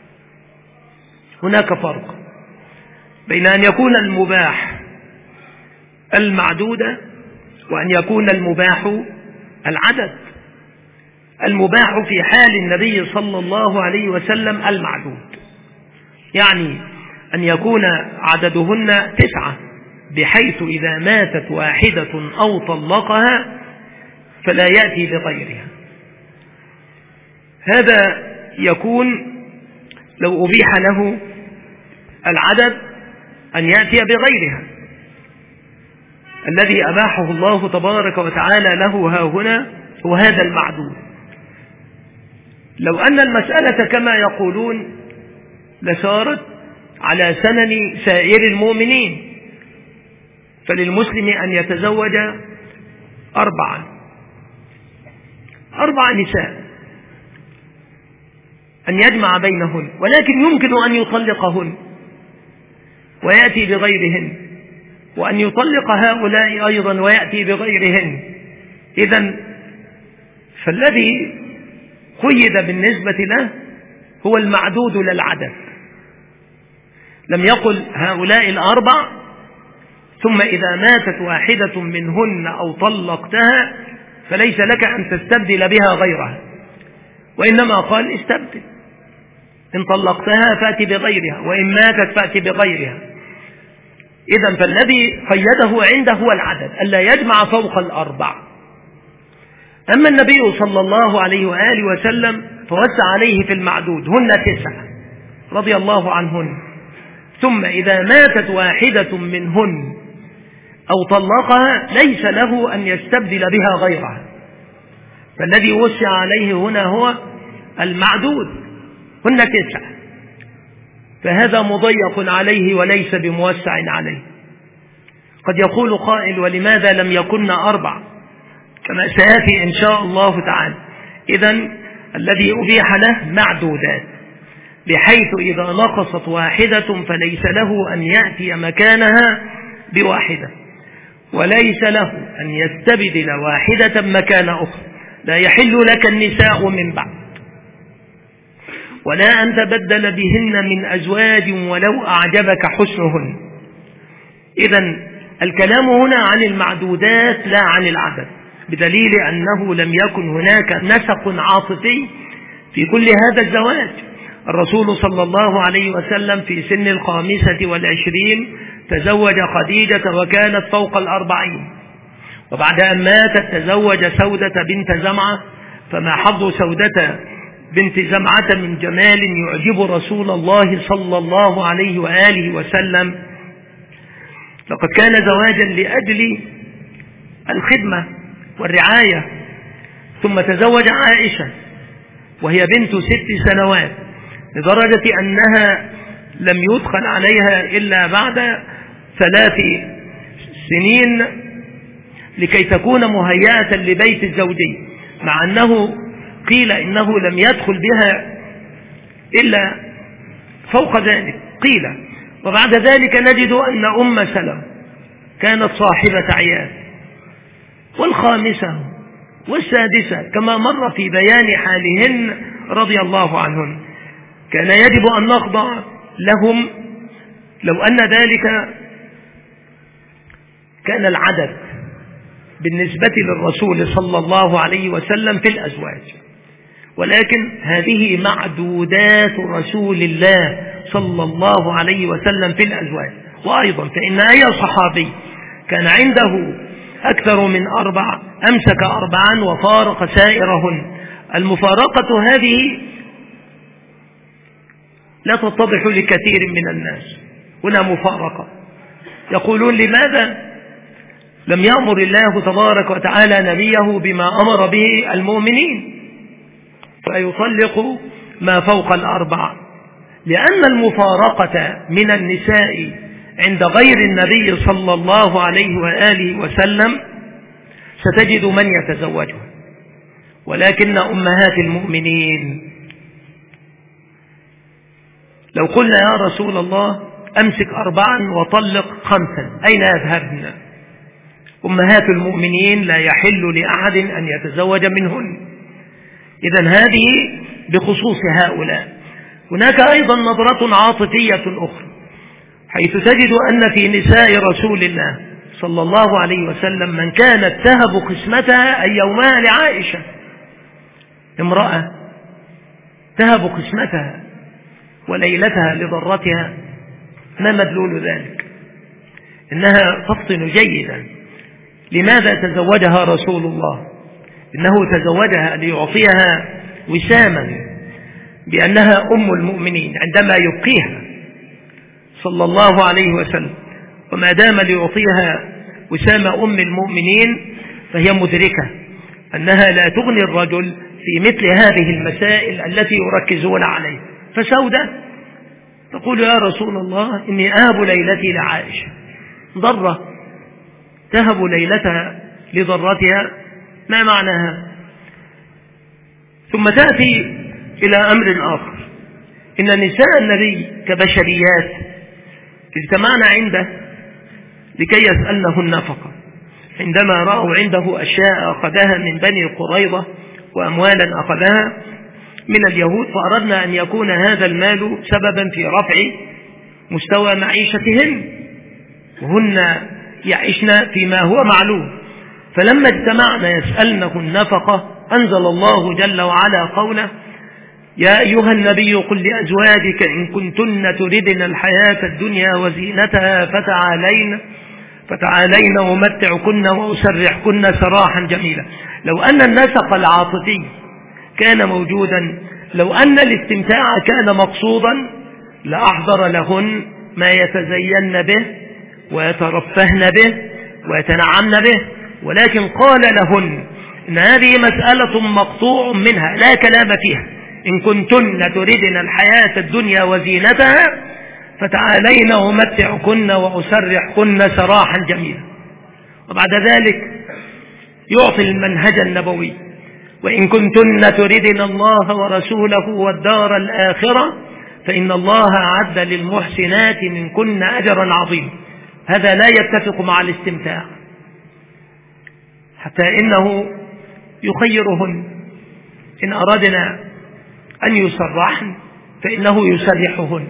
هناك فرق بين أن يكون المباح المعدودة وأن يكون المباح العدد. المباح في حال النبي صلى الله عليه وسلم المعدود، يعني أن يكون عددهن تسعة، بحيث إذا ماتت واحدة أو طلقها فلا يأتي بغيرها. هذا يكون لو أبيح له العدد أن يأتي بغيرها. الذي أباحه الله تبارك وتعالى له ها هنا هو هذا المعدود. لو أن المسألة كما يقولون لسارت على سنن سائر المؤمنين، فللمسلم أن يتزوج أربعا أربع نساء. أن يجمع بينهن، ولكن يمكن أن يطلقهن ويأتي بغيرهن، وأن يطلق هؤلاء أيضا ويأتي بغيرهن. إذن فالذي قيد بالنسبة له هو المعدود للعدد، لم يقل هؤلاء الأربع ثم إذا ماتت واحدة منهن أو طلقتها فليس لك أن تستبدل بها غيرها، وإنما قال استبدل، إن طلقتها فأتي بغيرها، وإن ماتت فأتي بغيرها. إذن فالذي قيده عنده هو العدد، ألا يجمع فوق الأربع. أما النبي صلى الله عليه وآله وسلم فوسع عليه في المعدود، هن تسعة رضي الله عنهن، ثم إذا ماتت واحدة منهن أو طلقها ليس له أن يستبدل بها غيرها، فالذي وسع عليه هنا هو المعدود، هن تسعة، فهذا مضيق عليه وليس بموسع عليه. قد يقول قائل ولماذا لم يكن أربع كما سيأتي إن شاء الله تعالى. إذن الذي أبيح له معدودات، بحيث إذا نقصت واحدة فليس له أن يأتي مكانها بواحدة، وليس له أن يستبدل واحدة مكان أخرى. لا يحل لك النساء من بعد، ولا أن تبدل بهن من أزواج ولو أعجبك حسنهن. إذن الكلام هنا عن المعدودات لا عن العدد، بدليل أنه لم يكن هناك نسق عاطفي في كل هذا الزواج. الرسول صلى الله عليه وسلم في سن الخامسة والعشرين تزوج خديجة وكانت فوق الأربعين، وبعد أن ماتت تزوج سودة بنت زمعة، فما حظ سودة بنت زمعة من جمال يعجب رسول الله صلى الله عليه وآله وسلم. لقد كان زواجا لأجل الخدمة والرعاية. ثم تزوج عائشة وهي بنت ست سنوات، لدرجة أنها لم يدخل عليها إلا بعد ثلاث سنين لكي تكون مهيئة لبيت الزوجي، مع أنه قيل إنه لم يدخل بها إلا فوق ذلك قيل. وبعد ذلك نجد أن أم سلمة كانت صاحبة عيال، والخامسة والسادسة كما مر في بيان حالهن رضي الله عنهن. كان يجب أن نخضع لهم لو أن ذلك كان العدد بالنسبة للرسول صلى الله عليه وسلم في الأزواج، ولكن هذه معدودات رسول الله صلى الله عليه وسلم في الأزواج. وأيضا فإن أي صحابي كان عنده أكثر من أربع أمسك أربعا وفارق سائرهن. المفارقة هذه لا تتضح لكثير من الناس، هنا مفارقة. يقولون لماذا لم يأمر الله تبارك وتعالى نبيه بما أمر به المؤمنين فيطلق ما فوق الأربع؟ لأن المفارقة من النساء عند غير النبي صلى الله عليه وآله وسلم ستجد من يتزوجها، ولكن أمهات المؤمنين لو قلنا يا رسول الله أمسك أربعا وطلق خمسا أين يذهبن؟ أمهات المؤمنين لا يحل لأحد أن يتزوج منهن. إذن هذه بخصوص هؤلاء. هناك أيضا نظرة عاطفية أخرى، حيث تجد أن في نساء رسول الله صلى الله عليه وسلم من كانت تهب قسمتها أي يومها لعائشة. امرأة تهب قسمتها وليلتها لضرتها، ما مدلول ذلك؟ إنها تفطن جيدا. لماذا تزوجها رسول الله؟ إنه تزوجها ليعطيها وساما بأنها أم المؤمنين عندما يبقيها صلى الله عليه وسلم، وما دام ليعطيها وسام أم المؤمنين فهي مدركة أنها لا تغني الرجل في مثل هذه المسائل التي يركزون عليها. فسودة تقول يا رسول الله إني أهب ليلتي لعائشة، ضرة تهب ليلتها لضرتها، ما معناها؟ ثم تأتي إلى أمر آخر، إن نساء النبي كبشريات اجتمعنا عنده لكي يسألنه النفقة عندما رأوا عنده أشياء أخذها من بني قريظة وأموالا أخذها من اليهود، فأردنا أن يكون هذا المال سببا في رفع مستوى معيشتهن، وهن يعيشن فيما هو معلوم. فلما اجتمعنا يسألنه النفقة أنزل الله جل وعلا قوله: يا أيها النبي قل لأزواجك إن كنتن تردن الحياة الدنيا وزينتها فتعالين فتعالين أمتعكن وأسرحكن سراحا جميلا. لو أن النسق العاطفي كان موجودا، لو أن الاستمتاع كان مقصودا، لأحضر لهن ما يتزين به ويترفهن به ويتنعمن به، ولكن قال لهن إن هذه مسألة مقطوع منها لا كلام فيها، إن كنتن تردن الحياة الدنيا وزينتها فتعالين أمتعكن وأسرحكن سراحا جميلا. وبعد ذلك يعطي المنهج النبوي: وإن كنتن تردن الله ورسوله والدار الآخرة فإن الله أعد للمحسنات منكن أجرا عظيما. هذا لا يتفق مع الاستمتاع، حتى إنه يخيرهن إن أردنا أن يسرحن فإنه يسرحهن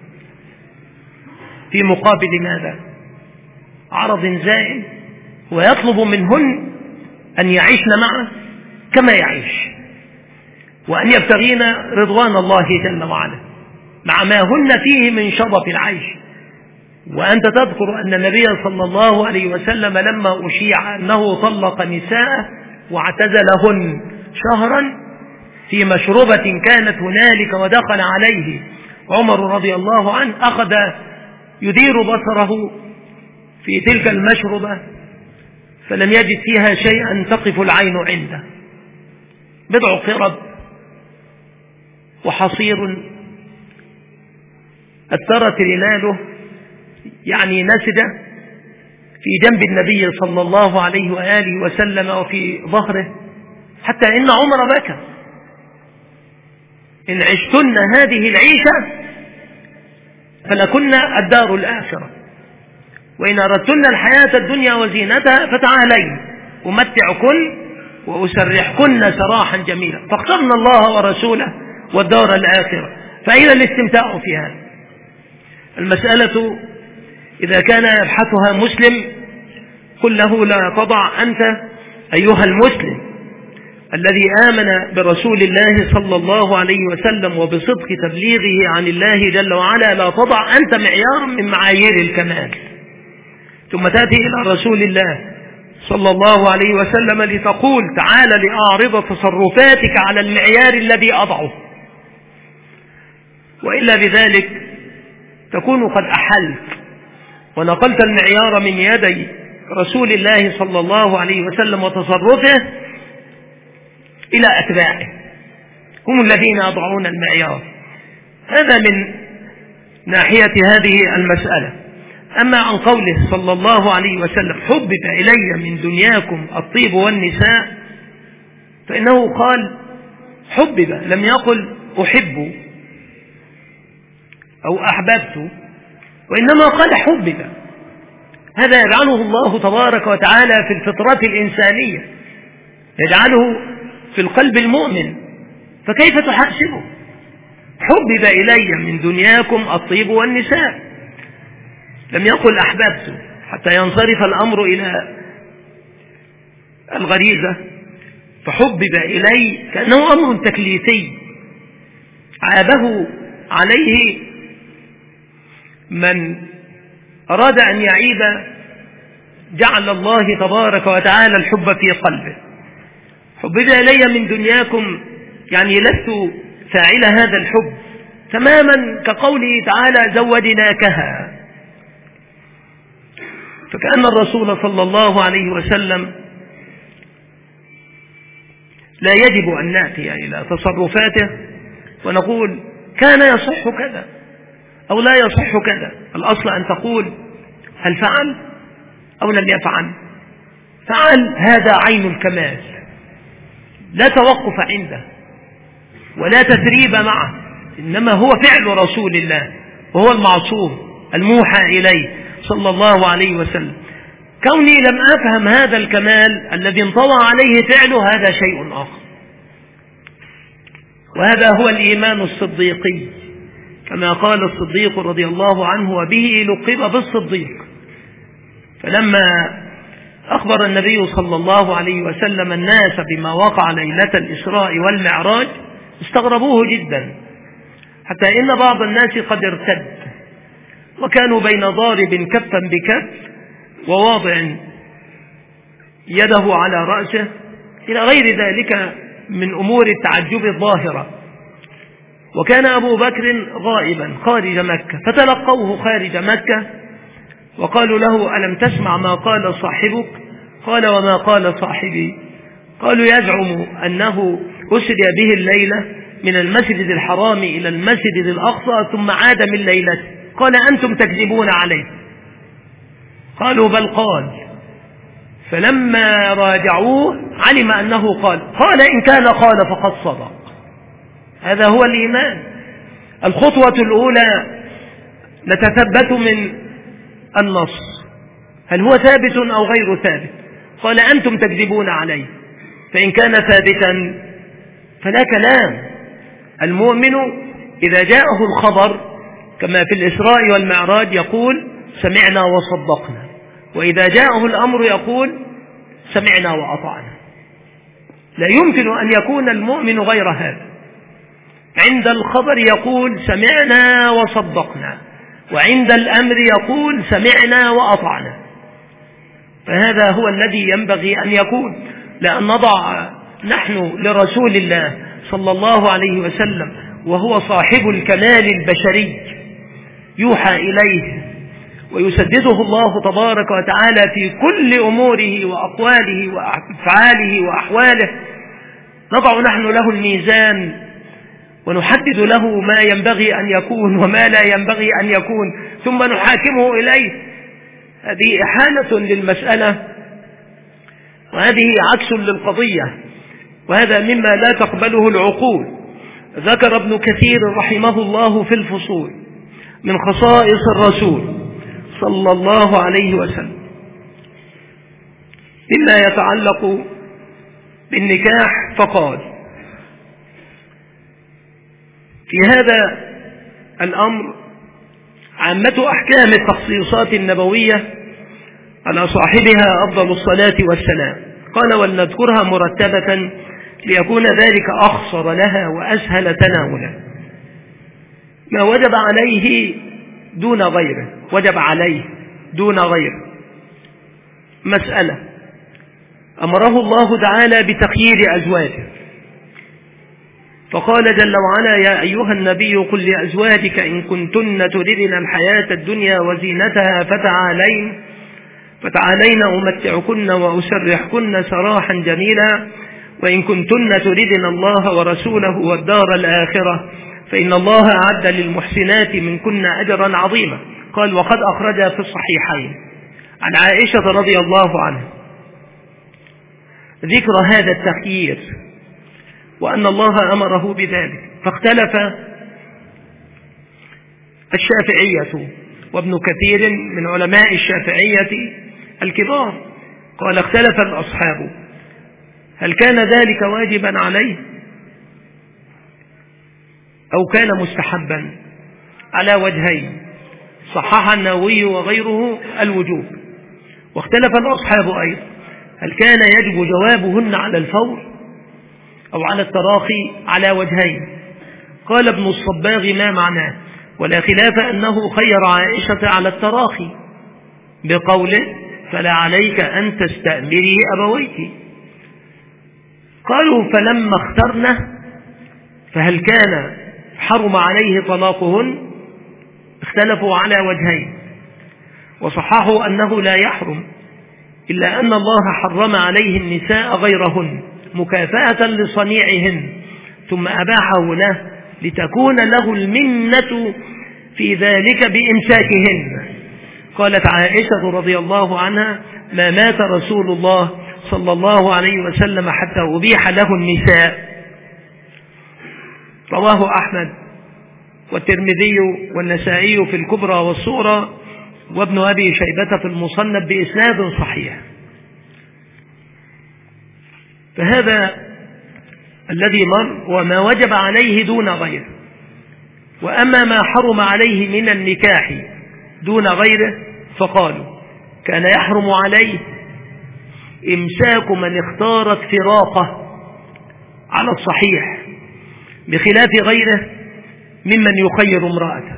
في مقابل ماذا؟ عرض زائل، ويطلب منهن أن يعيشن معه كما يعيش، وأن يبتغين رضوان الله جل وعلا مع ما هن فيه من شرف العيش. وأنت تذكر أن النبي صلى الله عليه وسلم لما أشيع أنه طلق نساءه واعتزلهن شهرا في مشربة كانت هنالك، ودخل عليه عمر رضي الله عنه أخذ يدير بصره في تلك المشربة فلم يجد فيها شيئا تقف العين عنده، بضع قرب وحصير أثرت رماله يعني نسجة في جنب النبي صلى الله عليه وآله وسلم وفي ظهره، حتى إن عمر بكى: إن عشتن هذه العيشة فلكن الدار الآخرة، وإن أردتن الحياة الدنيا وزينتها فتعالين أمتعكن وأسرحكن سراحا جميلا. فاخترنا الله ورسوله والدار الآخرة، فأين الاستمتاع في هذا؟ المسألة إذا كان يبحثها مسلم قل له: لا تضع أنت أيها المسلم الذي آمن برسول الله صلى الله عليه وسلم وبصدق تبليغه عن الله جل وعلا، لا تضع أنت معيارا من معايير الكمال ثم تأتي إلى رسول الله صلى الله عليه وسلم لتقول: تعال لأعرض تصرفاتك على المعيار الذي أضعه، وإلا بذلك تكون قد أحلت ونقلت المعيار من يدي رسول الله صلى الله عليه وسلم وتصرفه إلى أتباعه، هم الذين يضعون المعيار. هذا من ناحية هذه المسألة. أما عن قوله صلى الله عليه وسلم: حبب إلي من دنياكم الطيب والنساء، فإنه قال حبب، لم يقل أحب أو أحببت، وإنما قال حبب. هذا يجعله الله تبارك وتعالى في الفطرة الإنسانية، يجعله في القلب المؤمن، فكيف تحاسبه؟ حبب إلي من دنياكم الطيب والنساء، لم يقل أحببت حتى ينصرف الأمر إلى الغريزة. فحبب إلي كأنه أمر تكليفي عابه عليه من أراد أن يعيب جعل الله تبارك وتعالى الحب في قلبه. حبب إلي من دنياكم يعني لست فاعل هذا الحب، تماما كقوله تعالى: زودناكها. فكأن الرسول صلى الله عليه وسلم لا يجب أن نأتي إلى تصرفاته ونقول كان يصح كذا أو لا يصح كذا. الأصل أن تقول هل فعل أو لم يفعل. فعل، هذا عين الكمال، لا توقف عنده ولا تثريب معه، إنما هو فعل رسول الله، وهو المعصوم الموحى إليه صلى الله عليه وسلم. كوني لم أفهم هذا الكمال الذي انطوى عليه فعله هذا شيء آخر، وهذا هو الإيمان الصديقي، كما قال الصديق رضي الله عنه وبه لقب بالصديق. فلما أخبر النبي صلى الله عليه وسلم الناس بما وقع ليلة الإسراء والمعراج استغربوه جدا، حتى إن بعض الناس قد ارتد، وكانوا بين ضارب كفا بكف وواضع يده على رأسه إلى غير ذلك من أمور التعجب الظاهرة. وكان أبو بكر غائبا خارج مكة، فتلقوه خارج مكة وقالوا له: ألم تسمع ما قال صاحبك؟ قال: وما قال صاحبي؟ قالوا: يزعم أنه أسري به الليلة من المسجد الحرام إلى المسجد الأقصى ثم عاد من ليلته. قال: أنتم تكذبون عليه. قالوا: بل قال. فلما راجعوه علم أنه قال. قال: إن كان قال فقد صدق. هذا هو الإيمان. الخطوة الأولى نتثبت من النص، هل هو ثابت أو غير ثابت؟ قال: أنتم تكذبون عليه. فإن كان ثابتا فلا كلام. المؤمن إذا جاءه الخبر كما في الإسراء والمعراج يقول: سمعنا وصدقنا، وإذا جاءه الأمر يقول: سمعنا وأطعنا. لا يمكن أن يكون المؤمن غير هذا. عند الخبر يقول: سمعنا وصدقنا، وعند الأمر يقول: سمعنا وأطعنا. فهذا هو الذي ينبغي أن يكون، لأن نضع نحن لرسول الله صلى الله عليه وسلم وهو صاحب الكمال البشري يوحى إليه ويسدده الله تبارك وتعالى في كل أموره وأقواله وأفعاله وأحواله، نضع نحن له الميزان ونحدد له ما ينبغي أن يكون وما لا ينبغي أن يكون، ثم نحاكمه إليه. هذه إحالة للمسألة، وهذه عكس للقضية، وهذا مما لا تقبله العقول. ذكر ابن كثير رحمه الله في الفصول من خصائص الرسول صلى الله عليه وسلم مما يتعلق بالنكاح، فقال: في هذا الأمر عامة أحكام التخصيصات النبوية على صاحبها أفضل الصلاة والسلام. قال: ولنذكرها مرتبة ليكون ذلك أخصر لها وأسهل تناولا. ما وجب عليه دون غيره، وجب عليه دون غيره. مسألة أمره الله تعالى بتخيير أزواجه، فقال جل وعلا: يا أيها النبي قل لأزواجك إن كنتن تردن الحياة الدنيا وزينتها فتعالين فتعالين أمتعكن وأسرحكن سراحا جميلا، وإن كنتن تردن الله ورسوله والدار الآخرة فإن الله أعد للمحسنات منكن أجرا عظيما. قال: وقد أخرج في الصحيحين عن عائشة رضي الله عنها ذكر هذا التخيير وأن الله أمره بذلك. فاختلف الشافعية، وابن كثير من علماء الشافعية الكبار قال: اختلف الأصحاب هل كان ذلك واجبا عليه أو كان مستحبا، على وجهين. صحح النووي وغيره الوجوب. واختلف الأصحاب أيضا هل كان يجب جوابهن على الفور أو على التراخي، على وجهين. قال ابن الصباغ: ما معناه؟ ولا خلاف أنه خير عائشة على التراخي بقوله: فلا عليك أن تستأمري أبويك. قالوا: فلما اخترنا فهل كان حرم عليه طلاقهن؟ اختلفوا على وجهين، وصححوا أنه لا يحرم، إلا أن الله حرم عليه النساء غيرهن مكافأة لصنيعهن، ثم أباحه له لتكون له المنة في ذلك بإمساكهن. قالت عائشة رضي الله عنها: ما مات رسول الله صلى الله عليه وسلم حتى أبيح له النساء. رواه أحمد والترمذي والنسائي في الكبرى والصغرى، وابن أبي شيبة في المصنف بإسناد صحيح. فهذا الذي مر وما وجب عليه دون غيره. وأما ما حرم عليه من النكاح دون غيره فقالوا كان يحرم عليه إمساك من اختارت فراقه على الصحيح، بخلاف غيره ممن يخير امرأته،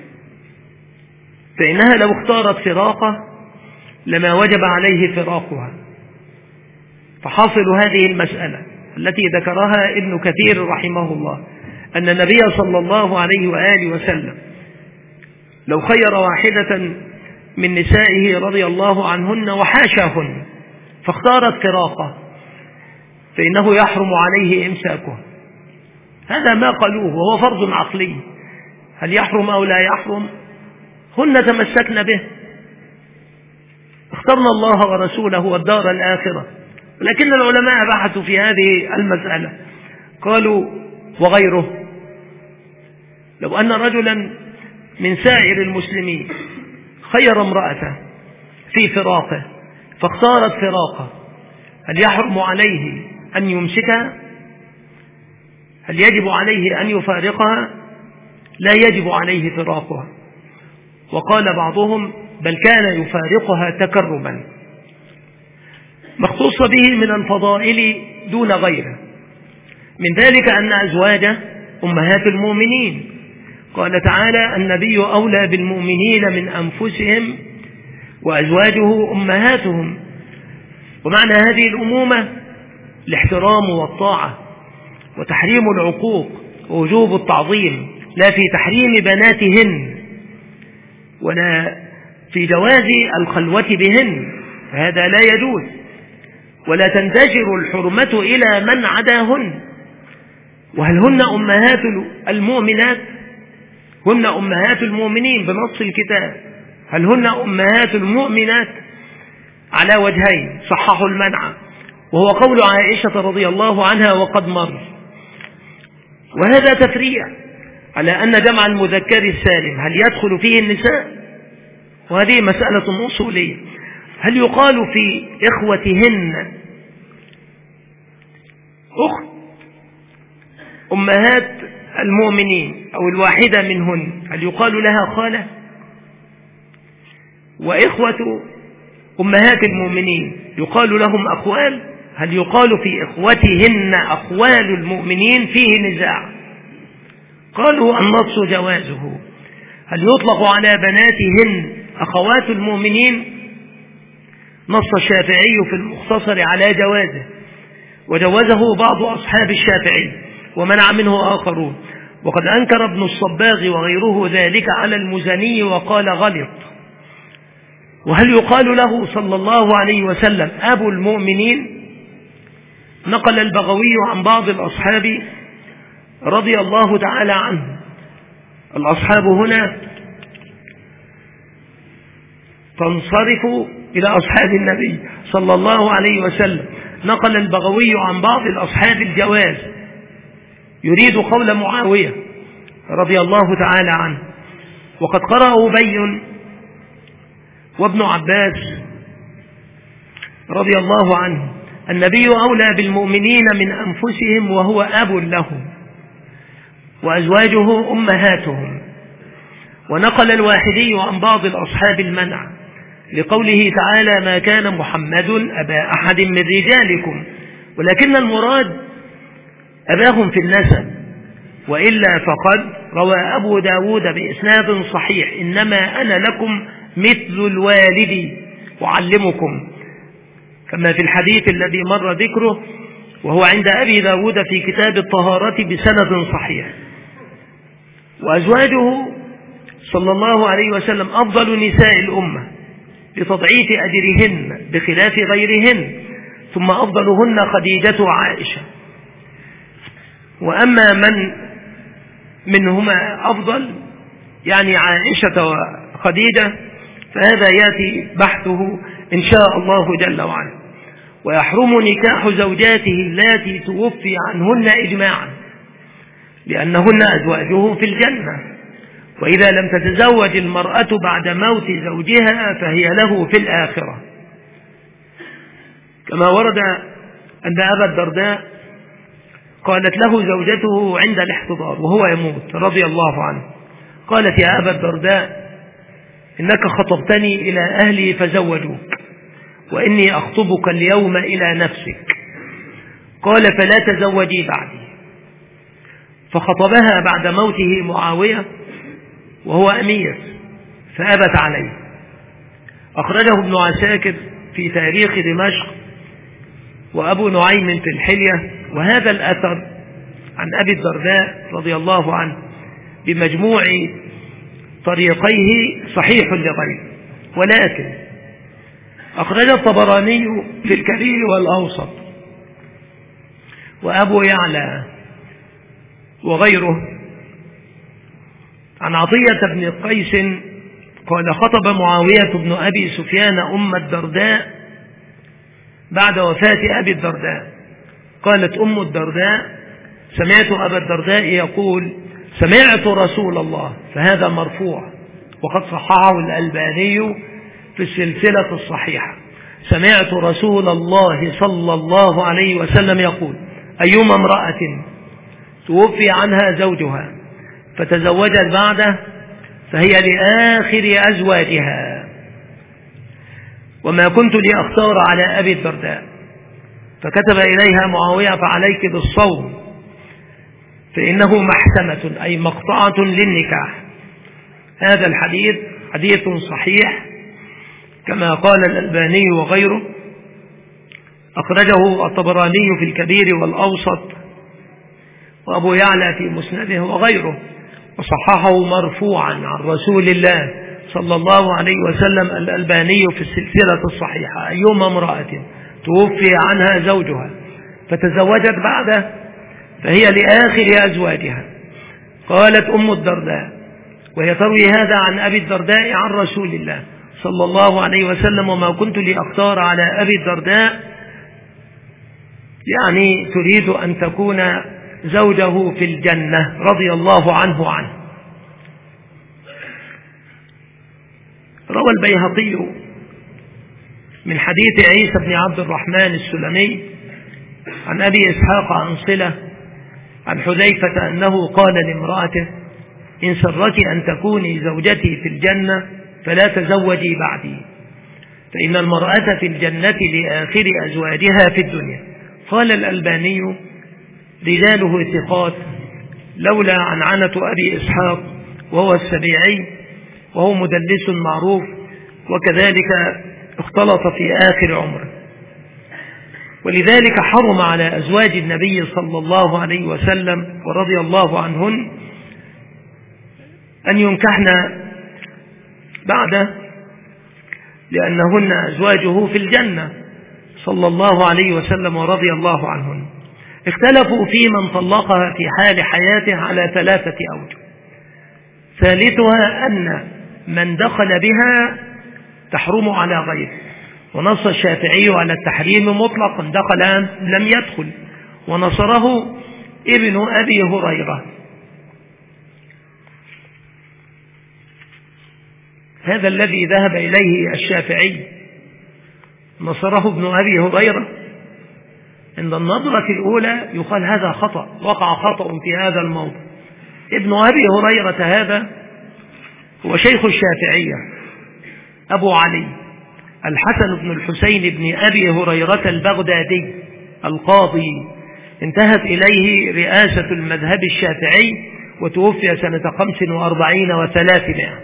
فإنها لو اختارت فراقه لما وجب عليه فراقها. فحاصل هذه المسألة التي ذكرها ابن كثير رحمه الله أن النبي صلى الله عليه وآله وسلم لو خير واحدة من نسائه رضي الله عنهن وحاشاهن فاختارت فراقه فإنه يحرم عليه إمساكه. هذا ما قالوه وهو فرض عقلي، هل يحرم أو لا يحرم؟ هن تمسكن به، اخترنا الله ورسوله والدار الآخرة. لكن العلماء بحثوا في هذه المسألة قالوا وغيره، لو أن رجلا من سائر المسلمين خير امرأته في فراقه فاختارت فراقه، هل يحرم عليه أن يمسكها؟ هل يجب عليه أن يفارقها؟ لا يجب عليه فراقها. وقال بعضهم بل كان يفارقها تكرما، مختص به من الفضائل دون غيره. من ذلك أن أزواجه أمهات المؤمنين، قال تعالى النبي أولى بالمؤمنين من أنفسهم وأزواجه أمهاتهم. ومعنى هذه الأمومة الاحترام والطاعة وتحريم العقوق ووجوب التعظيم، لا في تحريم بناتهن ولا في جواز الخلوة بهن، فهذا لا يجوز، ولا تنتشر الحرمة إلى من عداهن. وهل هن أمهات المؤمنات؟ هن أمهات المؤمنين بنص الكتاب. هل هن أمهات المؤمنات؟ على وجهين صححوا المنع، وهو قول عائشة رضي الله عنها وقد مر. وهذا تفريع على أن جمع المذكر السالم هل يدخل فيه النساء؟ وهذه مسألة أصولية. هل يقال في إخوتهن أخت أمهات المؤمنين أو الواحدة منهن هل يقال لها خالة؟ وإخوة أمهات المؤمنين يقال لهم أخوال؟ هل يقال في إخوتهن أخوال المؤمنين؟ فيه نزاع. قالوا النص جوازه. هل يطلق على بناتهن أخوات المؤمنين؟ نص الشافعي في المختصر على جوازه، وجوزه بعض أصحاب الشافعي ومنع منه آخرون، وقد أنكر ابن الصباغ وغيره ذلك على المزني وقال غلط. وهل يقال له صلى الله عليه وسلم أبو المؤمنين؟ نقل البغوي عن بعض الأصحاب رضي الله تعالى عنه. الأصحاب هنا تنصرف إلى أصحاب النبي صلى الله عليه وسلم. نقل البغوي عن بعض الأصحاب الجواز، يريد قول معاوية رضي الله تعالى عنه. وقد قرأ أبي وابن عباس رضي الله عنه النبي أولى بالمؤمنين من أنفسهم وهو أب لهم وأزواجه أمهاتهم. ونقل الواحدي عن بعض الأصحاب المنع لقوله تعالى ما كان محمد أبا أحد من رجالكم، ولكن المراد أباهم في النسب، وإلا فقد روى أبو داود بإسناد صحيح إنما أنا لكم مثل الوالد أعلمكم، كما في الحديث الذي مر ذكره وهو عند أبي داود في كتاب الطهارة بسند صحيح. وأزواجه صلى الله عليه وسلم أفضل نساء الأمة لتضعيف أجرهن بخلاف غيرهن، ثم أفضلهن خديجة وعائشة. وأما من منهما أفضل يعني عائشة وخديجة فهذا يأتي بحثه إن شاء الله جل وعلا. ويحرم نكاح زوجاته اللاتي توفي عنهن إجماعا، لأنهن أزواجه في الجنة وإذا لم تتزوج المرأة بعد موت زوجها فهي له في الآخرة. كما ورد أن أبا الدرداء قالت له زوجته عند الاحتضار وهو يموت رضي الله عنه، قالت: يا أبا الدرداء، إنك خطبتني إلى أهلي فزوجوك، وإني أخطبك اليوم إلى نفسك. قال: فلا تزوجي بعدي. فخطبها بعد موته معاوية وهو أمير فأبت عليه. أخرجه ابن عساكر في تاريخ دمشق وأبو نعيم في الحلية. وهذا الأثر عن أبي الدرداء رضي الله عنه بمجموع طريقيه صحيح لغيره، ولكن أخرج الطبراني في الكبير والأوسط وأبو يعلى وغيره عن عطية بن قيس قال: خطب معاوية بن أبي سفيان أم الدرداء بعد وفاة أبي الدرداء. قالت أم الدرداء: سمعت أبا الدرداء يقول: سمعت رسول الله، فهذا مرفوع وقد صححه الألباني في السلسلة الصحيحة. سمعت رسول الله صلى الله عليه وسلم يقول: أيما امرأة توفي عنها زوجها فتزوجت بعده فهي لآخر أزواجها. وما كنت لأختار على أبي الدرداء. فكتب إليها معاوية: فعليك بالصوم فإنه محسمة، أي مقطعة للنكاح. هذا الحديث حديث صحيح كما قال الألباني وغيره. أخرجه الطبراني في الكبير والأوسط وأبو يعلى في مسنده وغيره، وصححه مرفوعا عن رسول الله صلى الله عليه وسلم الألباني في السلسلة الصحيحة: أيما امرأة توفي عنها زوجها فتزوجت بعده فهي لآخر أزواجها. قالت أم الدرداء، وهي تروي هذا عن أبي الدرداء عن رسول الله صلى الله عليه وسلم: وما كنت لأختار على أبي الدرداء، يعني تريد أن تكون زوجه في الجنة رضي الله عنه عنه. روى البيهقي من حديث عيسى بن عبد الرحمن السلمي عن أبي إسحاق عن صلة عن حذيفة أنه قال لامرأته: إن سرك أن تكوني زوجتي في الجنة فلا تزوجي بعدي، فإن المرأة في الجنة لآخر أزواجها في الدنيا. قال الألباني: رجاله ثقات، لولا عنعنة أبي إسحاق وهو السبيعي وهو مدلس معروف، وكذلك اختلط في آخر عمره. ولذلك حرم على أزواج النبي صلى الله عليه وسلم ورضي الله عنهن أن ينكحن بعده، لأنهن أزواجه في الجنة صلى الله عليه وسلم ورضي الله عنهن. اختلفوا في من طلقها في حال حياته على ثلاثة أوجه. ثالثها أن من دخل بها تحرم على غيره، ونص الشافعي على التحريم مطلقا، دخل لم يدخل، ونصره ابن أبي هريرة. هذا الذي ذهب إليه الشافعي، نصره ابن أبي هريرة. عند النظرة الأولى يقال هذا خطأ، وقع خطأ في هذا الموضوع. ابن أبي هريرة هذا هو شيخ الشافعية أبو علي الحسن بن الحسين بن أبي هريرة البغدادي القاضي، انتهت إليه رئاسة المذهب الشافعي وتوفي سنة خمس وأربعين وثلاثمائة.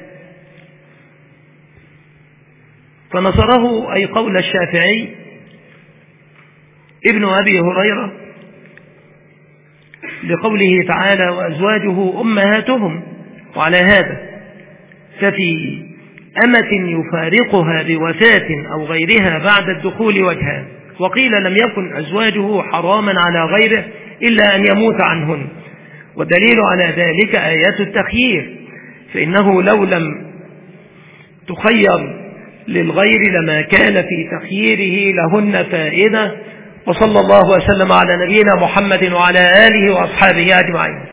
فنصره أي قول الشافعي ابن أبي هريرة لقوله تعالى: وأزواجه أمهاتهم. وعلى هذا ففي أمة يفارقها بوفاة أو غيرها بعد الدخول وجهان. وقيل لم يكن أزواجه حراما على غيره إلا أن يموت عنهن. والدليل على ذلك آيات التخيير، فإنه لو لم تخير للغير لما كان في تخييره لهن فائدة. وصلى الله وسلم على نبينا محمد وعلى آله وأصحابه أجمعين.